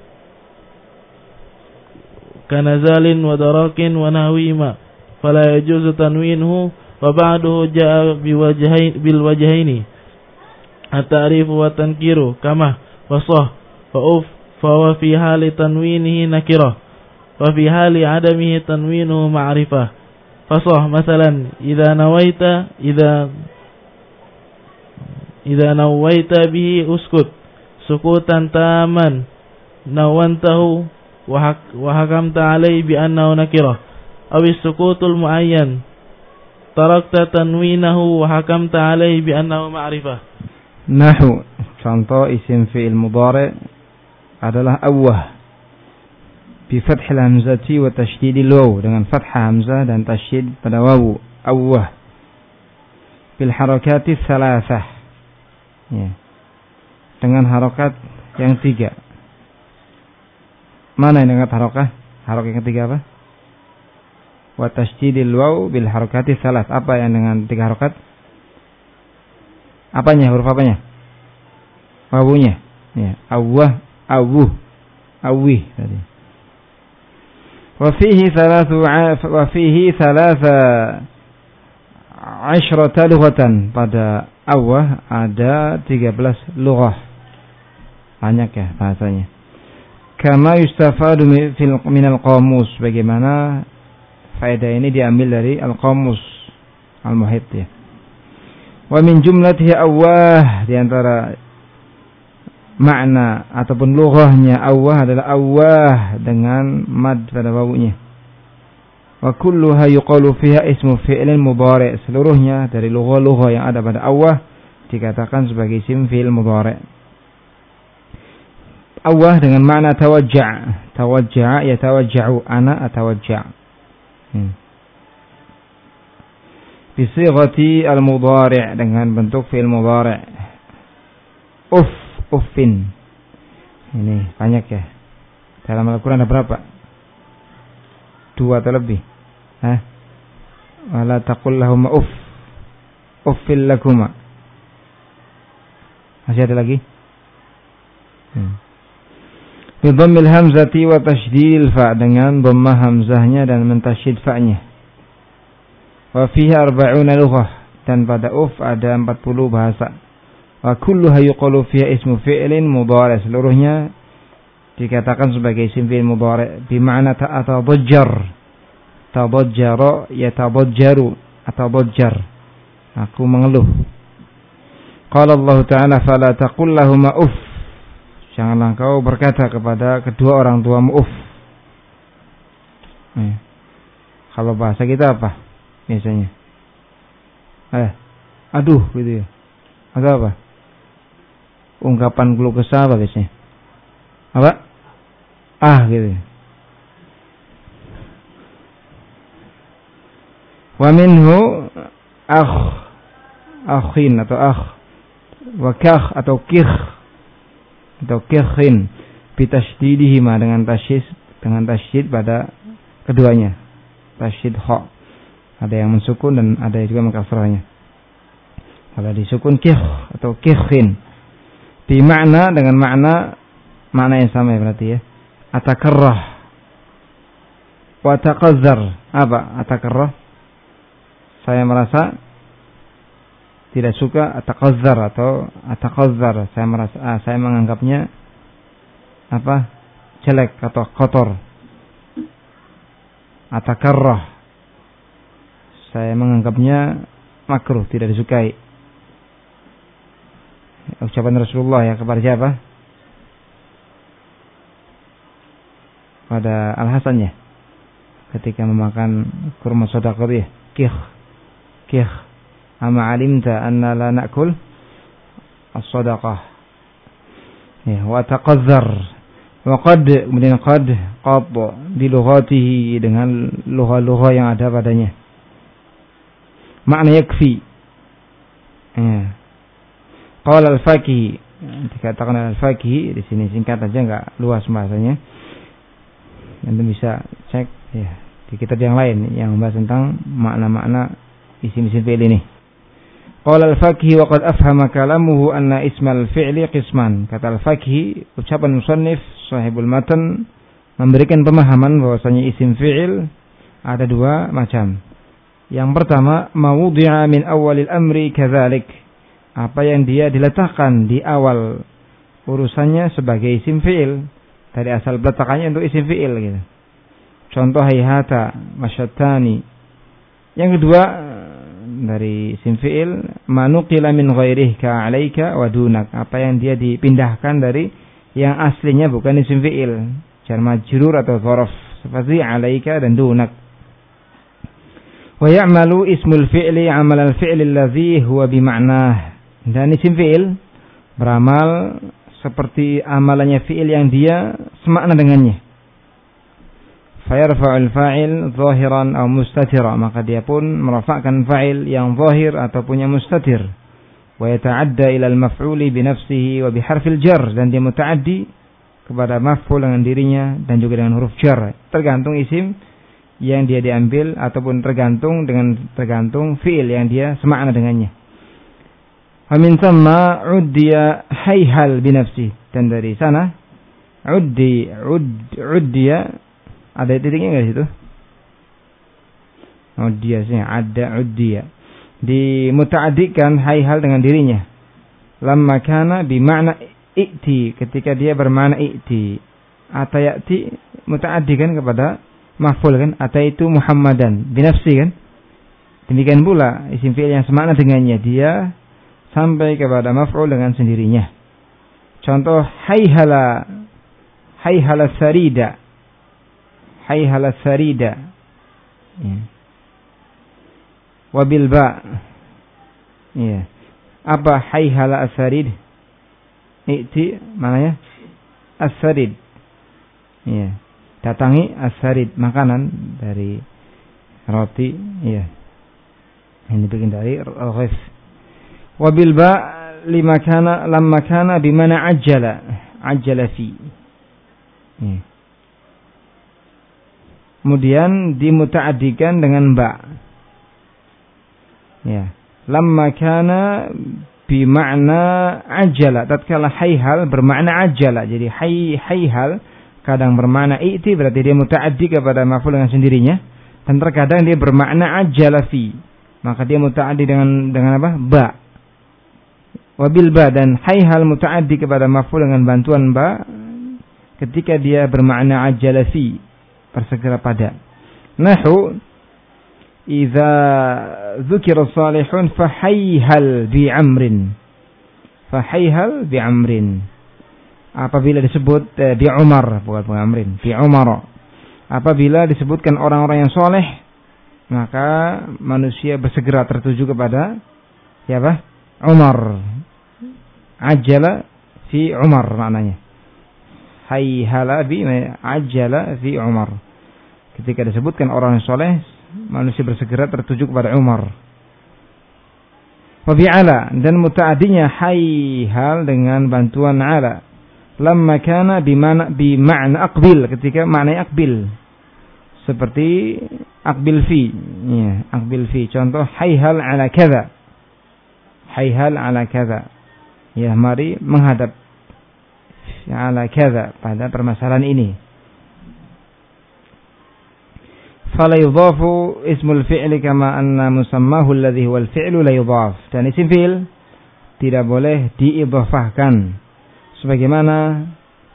كنزال ودراك ونحوهما فلا يجوز تنوينه وبعده جاء بوجهين بالوجهين التعريف والتنكير كما وصح فأف فهو في حال تنوينه نكرة وفي حال عدمه تنوينه معرفة فصح مثلا إذا نويت إذا إذا نويت به أسكت سكوتا تاما نونته وحكمت عليه بأنه نكرة أو السكوت المعين تركت تنوينه وحكمت عليه بأنه معرفة. Nahu, contoh isim fi'il mudhari' adalah awwah bi fathil hamzati wa tasydidil waw, dengan fathah hamzah dan tasydid pada wawu, awwah bil harakati thalathah, ya, dengan harokat yang tiga. Mana yang dengan harokat? Harokat yang ketiga apa? Wa tasydidil waw bil harakati thalath. Apa yang dengan tiga harokat? Apanya? Huruf apanya? Wawunya. Ya, awwah, awwuh. awih tadi. Wa fihi thalathu wa fihi thalatha asyrata lughatan. Pada awah ada tiga belas lughah. Banyak ya bahasanya. Kama yustafadu min al-qamus. Bagaimana faedah ini diambil dari al-qamus al-muhit ya. Wa min jumlatihi awah, di antara makna ataupun lughahnya awah adalah awah dengan mad pada wawunya. Wa kulluha yuqalu fiha ismu fi'lin mudhari'. Seluruhnya dari lughah-lughah yang ada pada awah dikatakan sebagai isim fi'il mudhari'. Awah dengan makna tawajja'. Tawajja' ya tawajja'u, ana atawajja'. Hmm. Bi sighati al-mudhari' dengan bentuk fi'il mudhari'. Uf, uffin. Ini banyak ya. Dalam Al-Qur'an ada berapa? Dua atau lebih. Hah? Wala taqul lahum uff. Uffil lakuma. Masih ada lagi? Hmm. Bi dhammil hamzati wa tasydidil fa, dengan dhammah hamzahnya dan mentasydid fa-nya. Wa fiha arba'una lughah, dan pada uf ada empat puluh bahasa. Wa kulluha yuqalu fiha ismu fi'lin mudhari'. Seluruhnya dikatakan sebagai isim fi'il mudhari' bi ma'na ta'atadajjar. Tadajjara yatadajjaru, atadajjar. Aku mengeluh. Qala Allah Ta'ala fala taqul lahum uff. Janganlah kau berkata kepada kedua orang tuamu uff. Eh. Kalau bahasa kita apa biasanya? Eh, aduh gitu ya. Atau apa? Ungkapan keluh kesah apa biasanya? Apa? Ah gitu. Wa minhu akh, akhin atau akh, wa kakh atau kikh atau kikhin bitasydidihima, dengan tasydid dengan tasydid pada keduanya. Tasydid ha. Ada yang mensukun dan ada juga mengkasrahnya. Kalau disukun kikh atau kikhin. Di makna dengan makna makna yang sama ya berarti ya. Atakarrah wa taqazzar. Apa atakarrah? Saya merasa tidak suka, ataqazzar atau ataqazzar. Saya merasa ah, saya menganggapnya apa? Jelek atau kotor. Atakarrah, saya menganggapnya makruh, tidak disukai. Ucapan Rasulullah ya kepada siapa? Pada Al-Hasan ya, ketika memakan kurma sedekah ya, kikh kikh ama alimta anna la na'kul as-sadaqah ya, wa taqazzar wa qad, kemudian qad qad di lughatihi, dengan lugha-lugha yang ada padanya. Makna yakfi ya. Qala al-Fakihi, dikatakan al-Fakihi di sini singkat aja, enggak luas bahasanya. Anda bisa cek ya di kitab yang lain yang membahas tentang makna-makna isim-isim fi'il ini. Qala al-Fakihi wa qad afhama kalamuhu anna ismal fi'li qisman. Kata al-Fakihi, ucapan musannif sahibul matan memberikan pemahaman bahwasanya isim fi'il ada dua macam. Yang pertama, mawudi'a min awalil amri kadzalik. Apa yang dia diletakkan di awal urusannya sebagai isim fi'il, dari asal peletakannya untuk isim fi'il gitu. Contoh hayhata, masyattani. Yang kedua dari isim fi'il, manuqila min ghairihi ka 'alaika wa dunak. Apa yang dia dipindahkan dari yang aslinya bukan isim fi'il, jar majrur atau dzaraf, seperti 'alaika dan dunak. Wa ya'malu ismul fi'li 'amal al-fi'li allazi huwa bi ma'nah. Dan isim fi'il beramal seperti amalannya fi'il yang dia semakna dengannya. Fayarfa'ul fa'il zahiran atau mustatira, maka dia pun merafa'kan fa'il yang zahir ataupun yang mustatir. Wa yata'adda ila al-maf'uli bi nafsihi wa bi harfil jar, dan dia muta'addi kepada maf'ul dengan dirinya dan juga dengan huruf jar, tergantung isim yang dia diambil ataupun tergantung dengan tergantung fi'il yang dia semakna dengannya. Wa min thamma uddiya hayhal bi nafsihi, dan dari sana uddi ud uddiya ada titiknya enggak di situ? Uddiya sih ada uddiya. Dimuta'addikan hayhal dengan dirinya. Lamma kana bimakna i'ti, ketika dia bermakna i'ti. Atayati muta'addi kan kepada maf'ul kan, ataitu Muhammadan binafsi kan. Demikian pula isim fi'il yang semakna dengannya, dia sampai kepada maf'ul dengan sendirinya. Contoh hayhala, hayhala sarida, hayhala sarida, ya. Wabil ba, ya. Apa hayhala asarid? I'ti maknanya asarid, ya. Datangi asarid, makanan dari roti, ya. Ini bikin dari al-ghif. Wabil ba lima kana lamma kana bimana ajjala, ajjala fi. Ya. Kemudian dimuta'addikan dengan ba. Ya, lamma kana bimakna ajala, tatkala hayhal bermakna ajala. Jadi hay hayhal kadang bermakna i'ti, berarti dia muta'addi kepada maf'ul dengan sendirinya, dan terkadang dia bermakna ajala fi, maka dia muta'addi dengan dengan apa? Ba. Wabil ba, dan hayhal muta'addi kepada maf'ul dengan bantuan ba ketika dia bermakna ajala fi, bersegera pada. Nahu idza dzukira salihun fahayhal bi amrin, fahayhal bi amrin, apabila disebut eh, bi Umar, bukan bi amrin, bi Umar, apabila disebutkan orang-orang yang soleh, maka manusia bersegera tertuju kepada siapa? Umar. Ajala fi Umar maknanya, hayhala bi ajala fi Umar. Ketika disebutkan orang yang soleh, manusia bersegera tertuju kepada Umar. Wa bi'ala, dan muta'adinya hayhal dengan bantuan ala. Lamma kana bimana bima'na aqbil, ketika makna aqbil. Seperti aqbil fi, ya, aqbil fi. Contoh hayhal ala kadza. Hayhal ala kadza. Ya, mari menghadap ala kadza, pada permasalahan ini. Fala yudhafu ismul fi'li kama anna musammahu alladhi huwal fi'lu la yudhaf. Dan isim fi'il tidak boleh diidhafahkan sebagaimana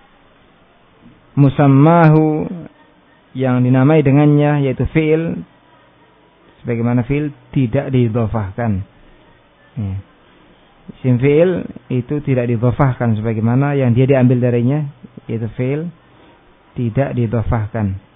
musammahu yang dinamai dengannya yaitu fi'il, sebagaimana fi'il tidak diidhafahkan. Ya. Isim fi'il itu tidak diidhafahkan sebagaimana yang dia diambil darinya yaitu fi'il tidak diidhafahkan.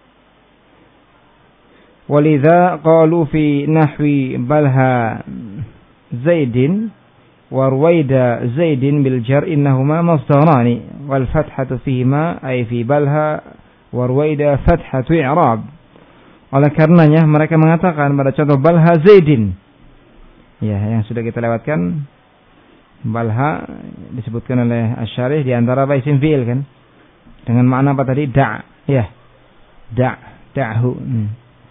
Walidha qalu fi nahwi balha Zaidin wa Ruwaida Zaidin bil jar innahuma masdarani wal fathatu fihima ay fi balha wa Ruwaida fathatu i'rab. Oleh karenanya mereka mengatakan pada contoh balha Zaidin, ya, yang sudah kita lewatkan, balha disebutkan oleh Asy-Syarih di antara isim fi'il kan, dengan makna apa tadi? Da', ya, da' da'hu. hmm.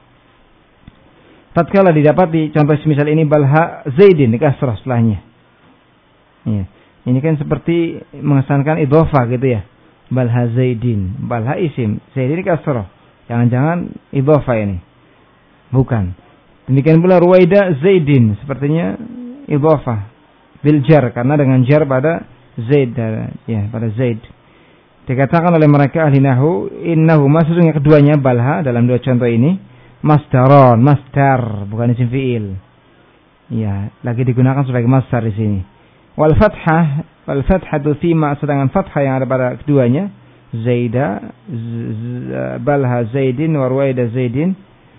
Tatkala didapati contoh semisal ini balha Zaidin dikasrah setelahnya. Ya. Ini kan seperti mengesankan idhofah gitu ya. Balha Zaidin, balha isim, Zaidin dikasrah. Jangan-jangan idhofah ini. Bukan. Demikian pula Ruwaida Zaidin, sepertinya idhofah bil jar, karena dengan jar pada Zaid, ya, pada Zaid. Dikatakan oleh mereka ahli nahwu, innahu maksudnya keduanya balha dalam dua contoh ini masdaron, masdar, bukan isim fi'il. Ya, lagi digunakan sebagai masdar di sini. Wal fathah, wal fathatu fima, sedangkan fathah yang ada pada keduanya, Zaida, balha Zaidin, wa Ruwaida Zaidin.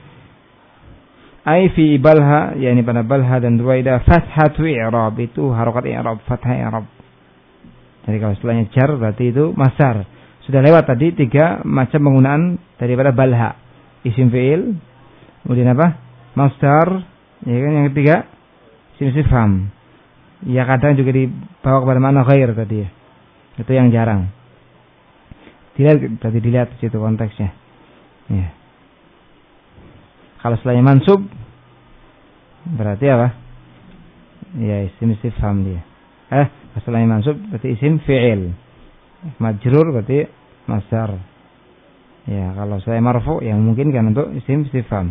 Ai fi balha, yakni pada balha dan Ruwaida, fathatu i'rab, itu harokat i'rab, fathah i'rab. Jadi kalau setelahnya jar berarti itu masdar. Sudah lewat tadi tiga macam penggunaan daripada balha. Isim fi'il, kemudian apa? Masdar, ya kan, yang ketiga isim istifham. Ya, kadang juga dibawa kepada makna ghair tadi ya. Itu yang jarang. Tidak, tadi dilihat di situ konteksnya. Ya. Kalau setelahnya mansub berarti apa? Ya, isim istifham dia. Eh, setelahnya mansub berarti isim fi'il. majrur berarti masdar. Ya, kalau saya marfu yang memungkinkan untuk isim istifham.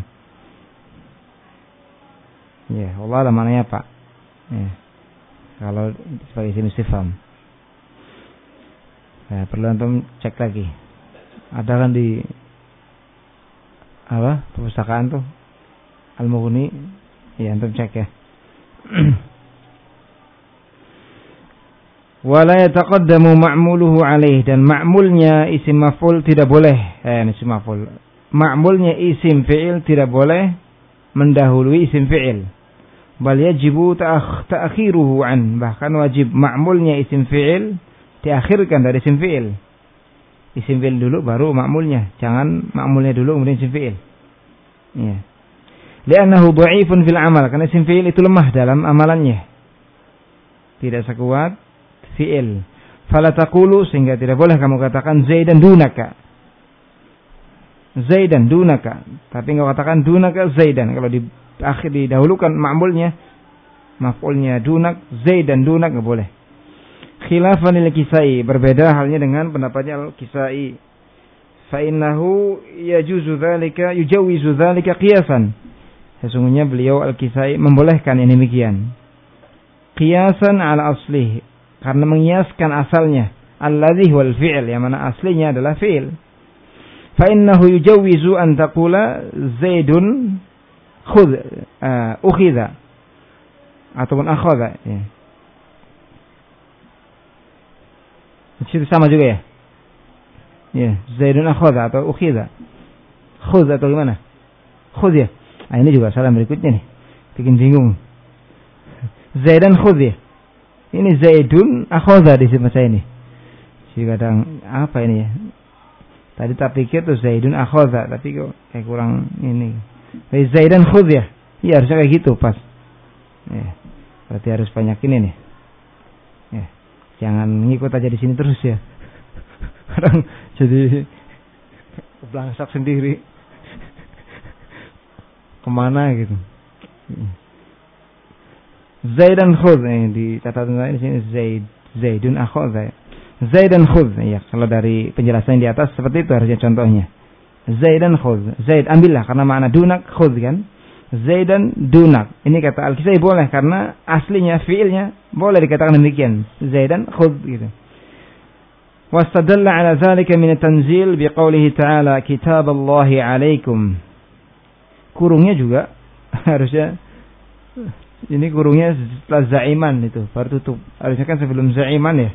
Ya, Allah ada mananya Pak. Ya. Kalau sebagai isim istifham. Ya, perlu antum cek lagi. Ada kan di apa? Perpustakaan tuh Al-Mughni. Ya, antum cek ya. Wala yataqaddamu ma'muluhu alaih, dan ma'mulnya isim maf'ul tidak boleh eh isim maf'ul ma'mulnya isim fi'il tidak boleh mendahului isim fi'il, bal yajibu ta'khiruhu an, bahkan wajib ma'mulnya isim fi'il diakhirkan dari isim fi'il. Isim fi'il dulu baru ma'mulnya, jangan ma'mulnya dulu kemudian isim fi'il. Ya. Li'annahu dha'ifun fil amal, karena isim fi'il itu lemah dalam amalannya, tidak sekuat fi'il. Fala taqulu, sehingga tidak boleh kamu katakan Zaidan dunaka. Zaidan dunaka. Tapi enggak katakan dunaka Zaidan. Kalau di akhir didahulukan ma'mulnya, maf'ulnya dunak, Zaidan dunak enggak boleh. Khilafan al-Kisai, berbeda halnya dengan pendapatnya al-Kisai. Fa innahu yajuzu dzalika yujawizu dzalika qiyasan. Sesungguhnya beliau al-Kisai membolehkan yang demikian. Qiyasan ala aslih, karena mengiaskan asalnya, alladhi wal fi'il, yang mana aslinya adalah fi'il. Fa innahu yujawwizu an taqula Zaidun khudh uh, ukhidha ataupun akhadha, ya. Itu sama juga ya. Ya, Zaidun akhadha atau ukhidha. Khudh atau gimana? Khudh ya. Ah, ini juga salah berikutnya nih. Bikin bingung. Zaidan khudh ya. Ini Zaidun akhadha di sini saya ini. Jadi kadang apa ini ya? Tadi tak pikir tuh Zaidun akhadha, tapi kok kayak kurang ini. Jadi Zaidan khudh ya. Iya, harusnya kayak gitu pas. Ya. Berarti harus banyak ini nih. Ya. Jangan ngikut aja di sini terus ya. Kadang jadi belangsak sendiri. Kemana gitu. Zaidan khudh, eh, di catatan saya di sini Zaid, Zaidun akhadha. Zaidan khudh, ya, kalau dari penjelasan di atas seperti itu harusnya contohnya. Zaidan khudh, Zaid ambillah, karena makna dunak khudh kan. Zaidan dunak. Ini kata Al-Kisai boleh karena aslinya fiilnya boleh dikatakan demikian. Zaidan khudh gitu. Wastadalla ala dzalika min at-tanzil biqoulihi ta'ala kitaballahi 'alaikum. Kurungnya juga harusnya ini kurungnya setelah zaiman itu baru tutup. Harusnya kan sebelum zaiman ya.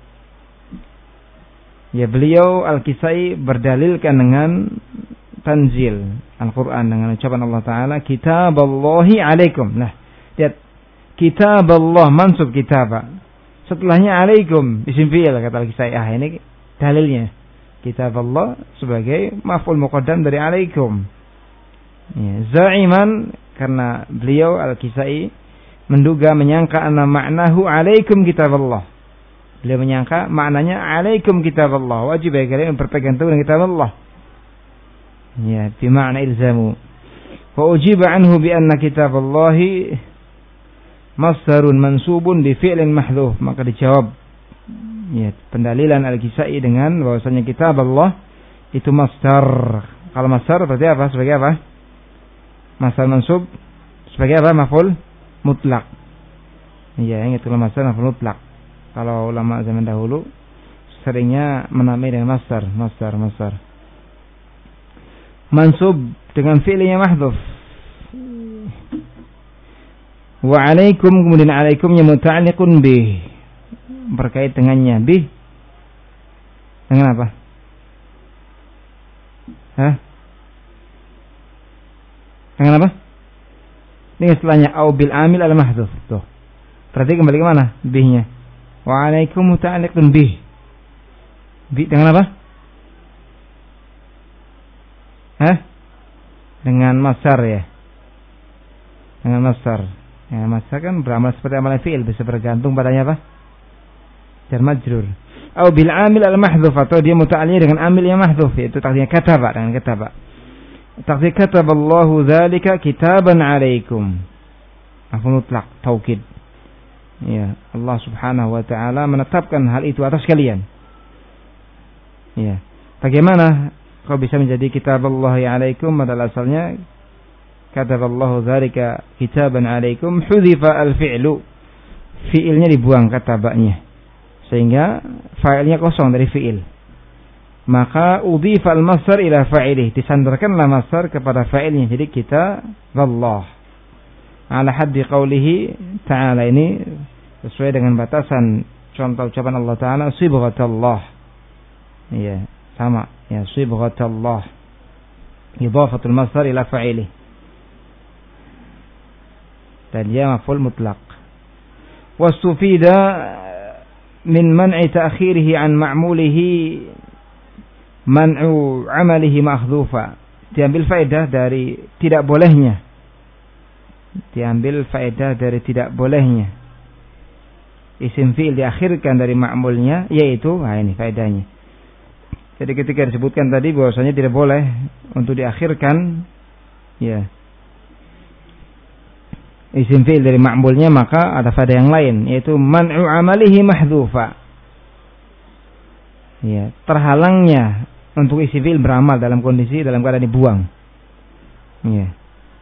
Ya, beliau Al-Kisai berdalilkan dengan tanzil Al-Quran dengan ucapan Allah Ta'ala kitaballahi alaikum. Nah, lihat kitaballah mansub kitaba. Setelahnya alaikum isim fi'il kata Al-Kisai. Ah, ini dalilnya. Kitaballah sebagai maf'ul muqaddam dari alaikum. Ya, zaiman karena beliau Al-Kisai menduga menyangka anna ma'nahu alaikum kitaballah. Beliau menyangka maknanya alaikum kitaballah, wajib bagi kalian berpegang teguh dengan kitaballah. Ya, bi ma'na ilzamu. Wa ujiba anhu bi anna kitaballahi masdarun mansubun bi fi'lin mahdhuf. Maka dijawab ya pendalilan Al-Kisai dengan bahwasanya kitaballah itu masdar. Kalau masdar berarti apa? Sebagai apa? Masdar mansub sebagai apa? Maf'ul mutlak. Iya, yang itu masdar maf'ul mutlak. Kalau ulama zaman dahulu seringnya menamai dengan masdar, masdar, masdar. Mansub dengan fi'linya mahdhuf. Wa alaikum, kemudian alaikumnya muta'alliqun bih, berkait dengannya. Bih dengan apa? Hah? Dengan apa? Ini istilahnya au bil amil al mahdhuf. Tuh. Berarti kembali ke mana? Bihnya. Wa alaikum muta'alliqun bih. Bih dengan apa? Hah? Dengan masdar ya. Dengan masdar. Ya, masdar kan beramal seperti amalan fi'il, bisa bergantung padanya apa? Jar majrur. Au bil amil al mahdhuf, atau dia muta'alliq dengan amil yang mahdhuf, yaitu takdirnya kataba, dengan kataba. Takdir kataballahu dzalika kitaban alaikum. Aku mutlak taukid. Ya, Allah Subhanahu wa taala menetapkan hal itu atas kalian. Ya. Bagaimana kau bisa menjadi kitaballahi alaikum? Padahal asalnya kataballahu dzalika kitaban alaikum, hudhifa al-fi'lu. Fi'ilnya dibuang katabanya. Sehingga fa'ilnya kosong dari fi'il. Maka udhifa al-masdar ila fa'ilih, disandarkanlah masdar kepada fa'ilnya. Jadi kita wallah. Ala haddi qaulihi ta'ala, ini sesuai dengan batasan contoh ucapan Allah Ta'ala, sibghatallah. Iya, sama. Ya, sibghatallah. Idhafatul masdar ila fa'ilih. Dan dia maf'ul mutlaq. Wastufida min man'i ta'khirihi an ma'mulihi man'u 'amalihi mahdhufa. Diambil faedah dari tidak bolehnya. Diambil faedah dari tidak bolehnya isim fi'il diakhirkan dari ma'mulnya, yaitu, nah ini faedahnya. Jadi ketika disebutkan tadi bahwasanya tidak boleh untuk diakhirkan ya isim fi'il dari ma'mulnya, maka ada faedah yang lain, yaitu man'u 'amalihi mahdhufa. Ya, terhalangnya untuk isim fi'il beramal dalam kondisi dalam keadaan dibuang. Ya.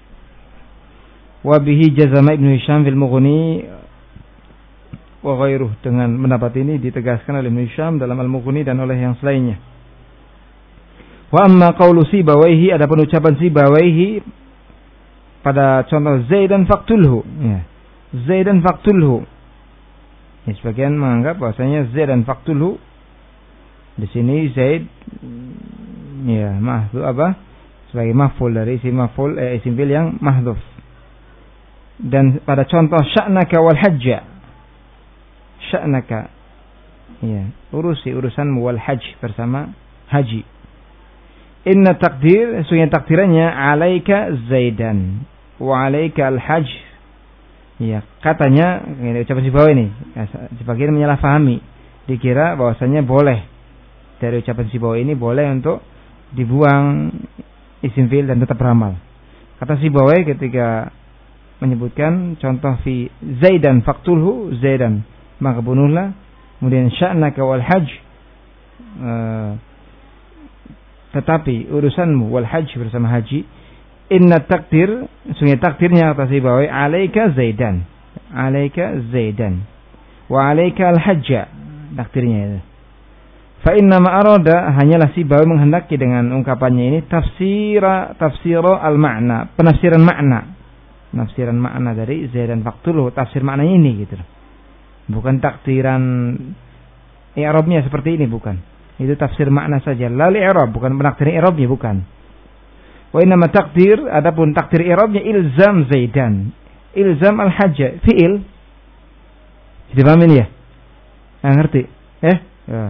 Wa bihi jazama Ibnu Hisham fil Mughni wa ghairuh, dengan pendapat ini ditegaskan oleh Ibnu Hisham dalam Al-Mughni dan oleh yang selainnya. Wa amma qaulu Sibawaihi, adapun ucapan Sibawaihi pada contoh Zaidan faqtulhu, ya. Zaidan faqtulhu. Ya, sebagian menganggap bahwasanya Zaidan faqtulhu di sini Zaid ya mahdhuf apa? Sebagai maf'ul dari isim maf'ul eh, isim fi'il yang mahdhuf. Dan pada contoh sya'naka wal hajja. Sya'naka. Ya, urusi urusanmu wal hajj, bersama haji. Inna takdir, sungguh takdirannya alaika Zaidan wa alaika al-hajj. Ya, katanya ini ucapan si bawah ini, sebagian menyalahfahami, dikira bahwasanya boleh dari ucapan si bawah ini boleh untuk dibuang isim fi'il dan tetap beramal. Kata si bawah ketika menyebutkan contoh fi Zaidan faqtulhu, Zaidan maka bunuhlah, kemudian sya'naka wal hajj, uh, tetapi urusanmu wal hajj, bersama haji. Inna takdir, sungguh takdirnya kata si bawah, alaika Zaidan, alaika Zaidan wa alaika al hajja, takdirnya itu. Fa inna ma arada, hanyalah si bawah menghendaki dengan ungkapannya ini tafsira tafsira al makna, penafsiran makna, penafsiran makna dari Zaidan faqtuluh, tafsir maknanya ini gitu. Bukan takdiran i'rabnya seperti ini, bukan. Itu tafsir makna saja, la i'rab, bukan penakdiran i'rabnya, bukan. Wa inna ma takdir, adapun takdir i'rabnya ilzam Zaidan, ilzam al hajja, fi'il. Dipahamin ya? Nah, ngerti? Eh? Ya.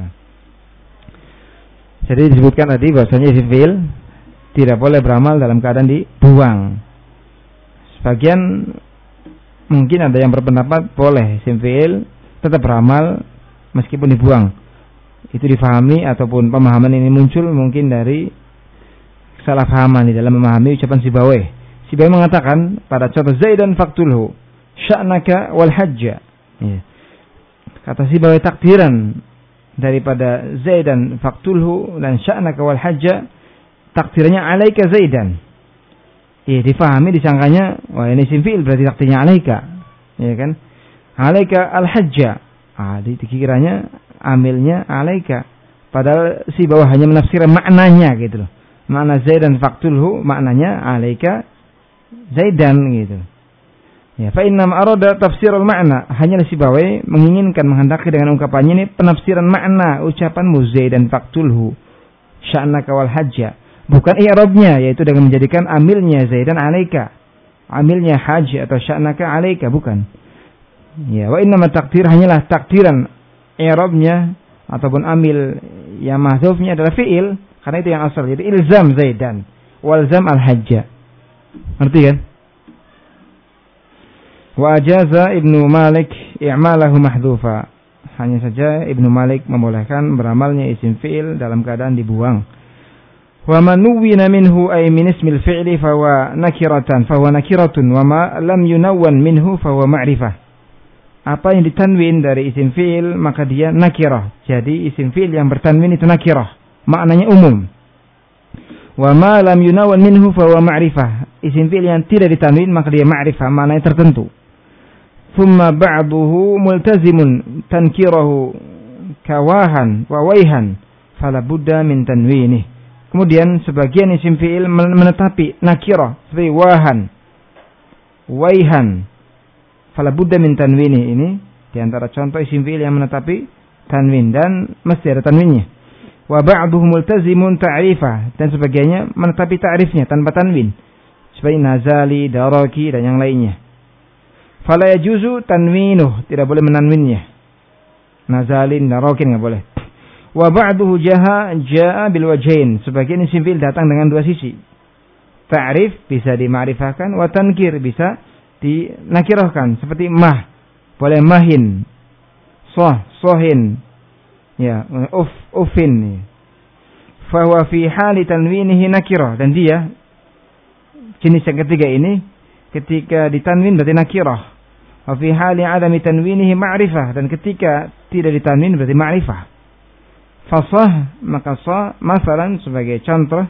Jadi disebutkan tadi bahwasanya isim fi'il tidak boleh beramal dalam keadaan dibuang. Sebagian mungkin ada yang berpendapat boleh isim fi'il tetap beramal meskipun dibuang. Itu difahami ataupun pemahaman ini muncul mungkin dari kesalahpahaman di dalam memahami ucapan Sibawayh. Sibawayh mengatakan pada contoh Zaidan faqtulhu sya'naka wal hajja. Ya. Kata Sibawayh takdiran daripada Zaidan faqtulhu dan sya'naka wal hajja, takdirnya alaika Zaidan. Iya, difahami disangkanya wah ini isim fi'il berarti takdirnya alaika. Ya kan? Alaika al hajja. Ah, dikiranya amilnya alaika. Padahal si bawah hanya menafsirkan maknanya gitu loh. Makna Zaidan faqtulhu maknanya alaika Zaidan gitu. Ya, fa inna arada tafsirul makna, hanyalah si bawah menginginkan menghendaki dengan ungkapannya ini penafsiran makna ucapanmu Zaidan faqtulhu sya'naka wal hajja, bukan i'rabnya, yaitu dengan menjadikan amilnya Zaidan alaika, amilnya haji atau sya'naka alaika, bukan. Ya, wa inna ma takdir, hanyalah takdiran i'rabnya ataupun amil yang mahdhufnya adalah fi'il, karena itu yang asal. Jadi ilzam Zaidan walzam al-hajja. Ngerti kan? Wa ajaza Ibnu Malik i'malahu mahdhufa. Hanya saja Ibnu Malik membolehkan beramalnya isim fi'il dalam keadaan dibuang. Wa man nuwina minhu ay min ismil fi'li fa huwa nakiratan fa huwa nakiratun wa ma lam yunawwan minhu fa huwa ma'rifah. Apa yang ditanwin dari isim fi'il maka dia nakirah. Jadi isim fi'il yang bertanwin itu nakirah. maknanya umum. Wa ma lam yunawan minhu fa huwa ma'rifah. Isim fi'il yang tidak ditanwin maka dia ma'rifah, maknanya tertentu. Thumma ba'duhu multazimun tankirahu kawahan wa waihan fala budda min tanwinih. Kemudian sebagian isim fi'il menetapi nakirah seperti wahan, waihan, fala budda min tanwinih. Ini di antara contoh isim fi'il yang menetapi tanwin dan mesti ada tanwinnya. Wa ba'duhu multazimun ta'rifah, dan sebagainya menetapi ta'rifnya tanpa tanwin seperti nazali, daraki dan yang lainnya. Fala yajuzu tanwinuh, tidak boleh menanwinnya. Nazalin, darakin enggak boleh. Wa ba'duhu jaha jaa bil wajhain, sebagian isim fi'il datang dengan dua sisi. Ta'rif bisa dimakrifahkan, wa tankir bisa dinakirahkan seperti mah, boleh mahin, soh, sohin, ya, uf, ufin. Fa huwa fi hali tanwinihi nakirah, dan dia jenis yang ketiga ini ketika ditanwin berarti nakirah. Wa fi hali adami tanwinihi ma'rifah, dan ketika tidak ditanwin berarti ma'rifah. Fasah, maka sah, masalan sebagai contoh,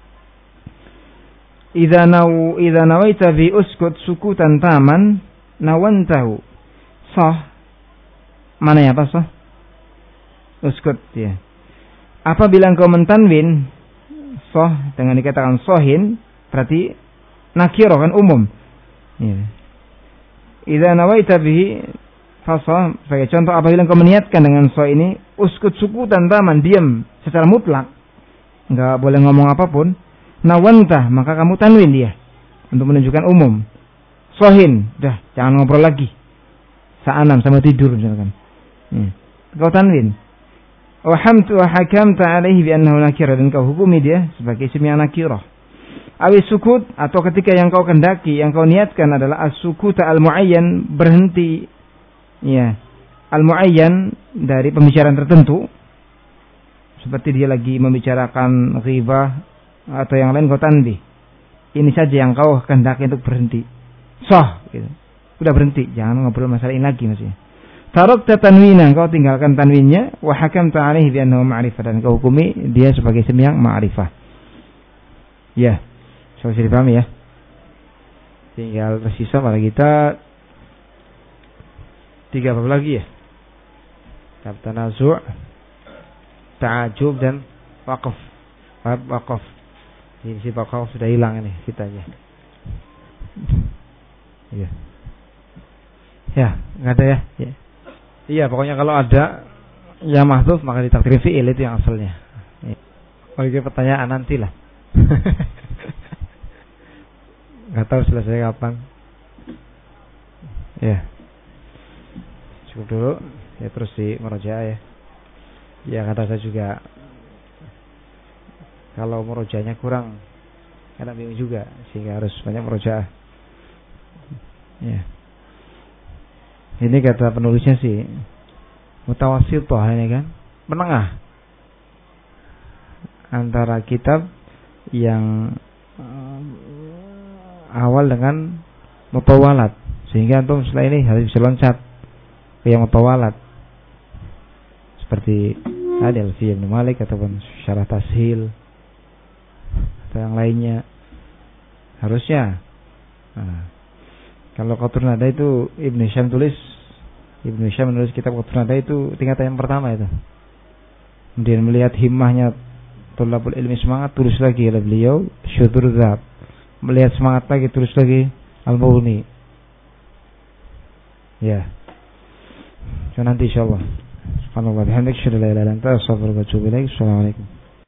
idza naw idza nawaita fi uskut sukutan taman nawantahu. Sah, mana ya apa sah? Uskut, ya. Apabila engkau mentanwin sah dengan dikatakan sohin, berarti nakirah kan umum. Ya. Idza nawaita bihi fasah, sebagai contoh, apabila engkau meniatkan dengan sah ini uskut sukutan taman, diam secara mutlak, enggak boleh ngomong apapun, nawantah, maka kamu tanwin dia untuk menunjukkan umum. Sohin, dah jangan ngobrol lagi, sa'anam sama tidur misalkan. Ya. Engkau tanwin. Wa hamtu wa hakamta alaihi bi annahu nakirah, dan kau hukumi dia sebagai isim yang nakirah. Awi sukut, atau ketika yang kau kendaki, yang kau niatkan adalah as-sukuta al-muayyan, berhenti, ya, al-muayyan dari pembicaraan tertentu, seperti dia lagi membicarakan ghibah atau yang lain, kau tanbih. Ini saja yang kau kendaki untuk berhenti. Sah, gitu. Udah berhenti, jangan ngobrol masalah ini lagi maksudnya. Tarakta tanwina, kau tinggalkan tanwinnya, wa hakamta alaihi bi annahu ma'rifah, dan kau hukumi dia sebagai isim yang ma'rifah. Ya, so bisa dipahami ya. Tinggal tersisa pada kita tiga bab lagi ya. Bab tanazu', ta'ajub dan waqaf. Bab waqaf. Ini si waqaf sudah hilang ini kitanya. Iya. Ya, enggak ada ya? Ya. Iya, pokoknya kalau ada yang mahdhuf maka ditakdir fi'il, itu yang asalnya. Kalau ya. Pertanyaan nantilah. Enggak tahu selesai kapan. Ya. Cukup dulu ya, terus di murojaah ya. Ya kata saya juga, kalau murojaahnya kurang karena bingung juga, sehingga harus banyak murojaah. Ya. Ini kata penulisnya sih mutawassithah ini kan, menengah antara kitab yang uh, awal dengan mutawalat, sehingga antum setelah ini harus bisa loncat ke yang mutawalat seperti ada Alfiyah Ibnu Malik ataupun Syarah Tashil atau yang lainnya harusnya. Nah, kalau Qatrun Nada itu Ibnu Hisham tulis, Ibnu Hisham menulis kitab Qatrun Nada itu tingkatan yang pertama itu. Kemudian melihat himmahnya Thalabul Ilmi semangat, tulis lagi oleh beliau Syudzur Dzab. Melihat semangat lagi, tulis lagi Al-Mughni. Ya. So nanti insyaallah. Subhanallah bihamdihi, asyhadu an la ilaha illa anta, astaghfiruka wa atubu ilaik. Assalamualaikum.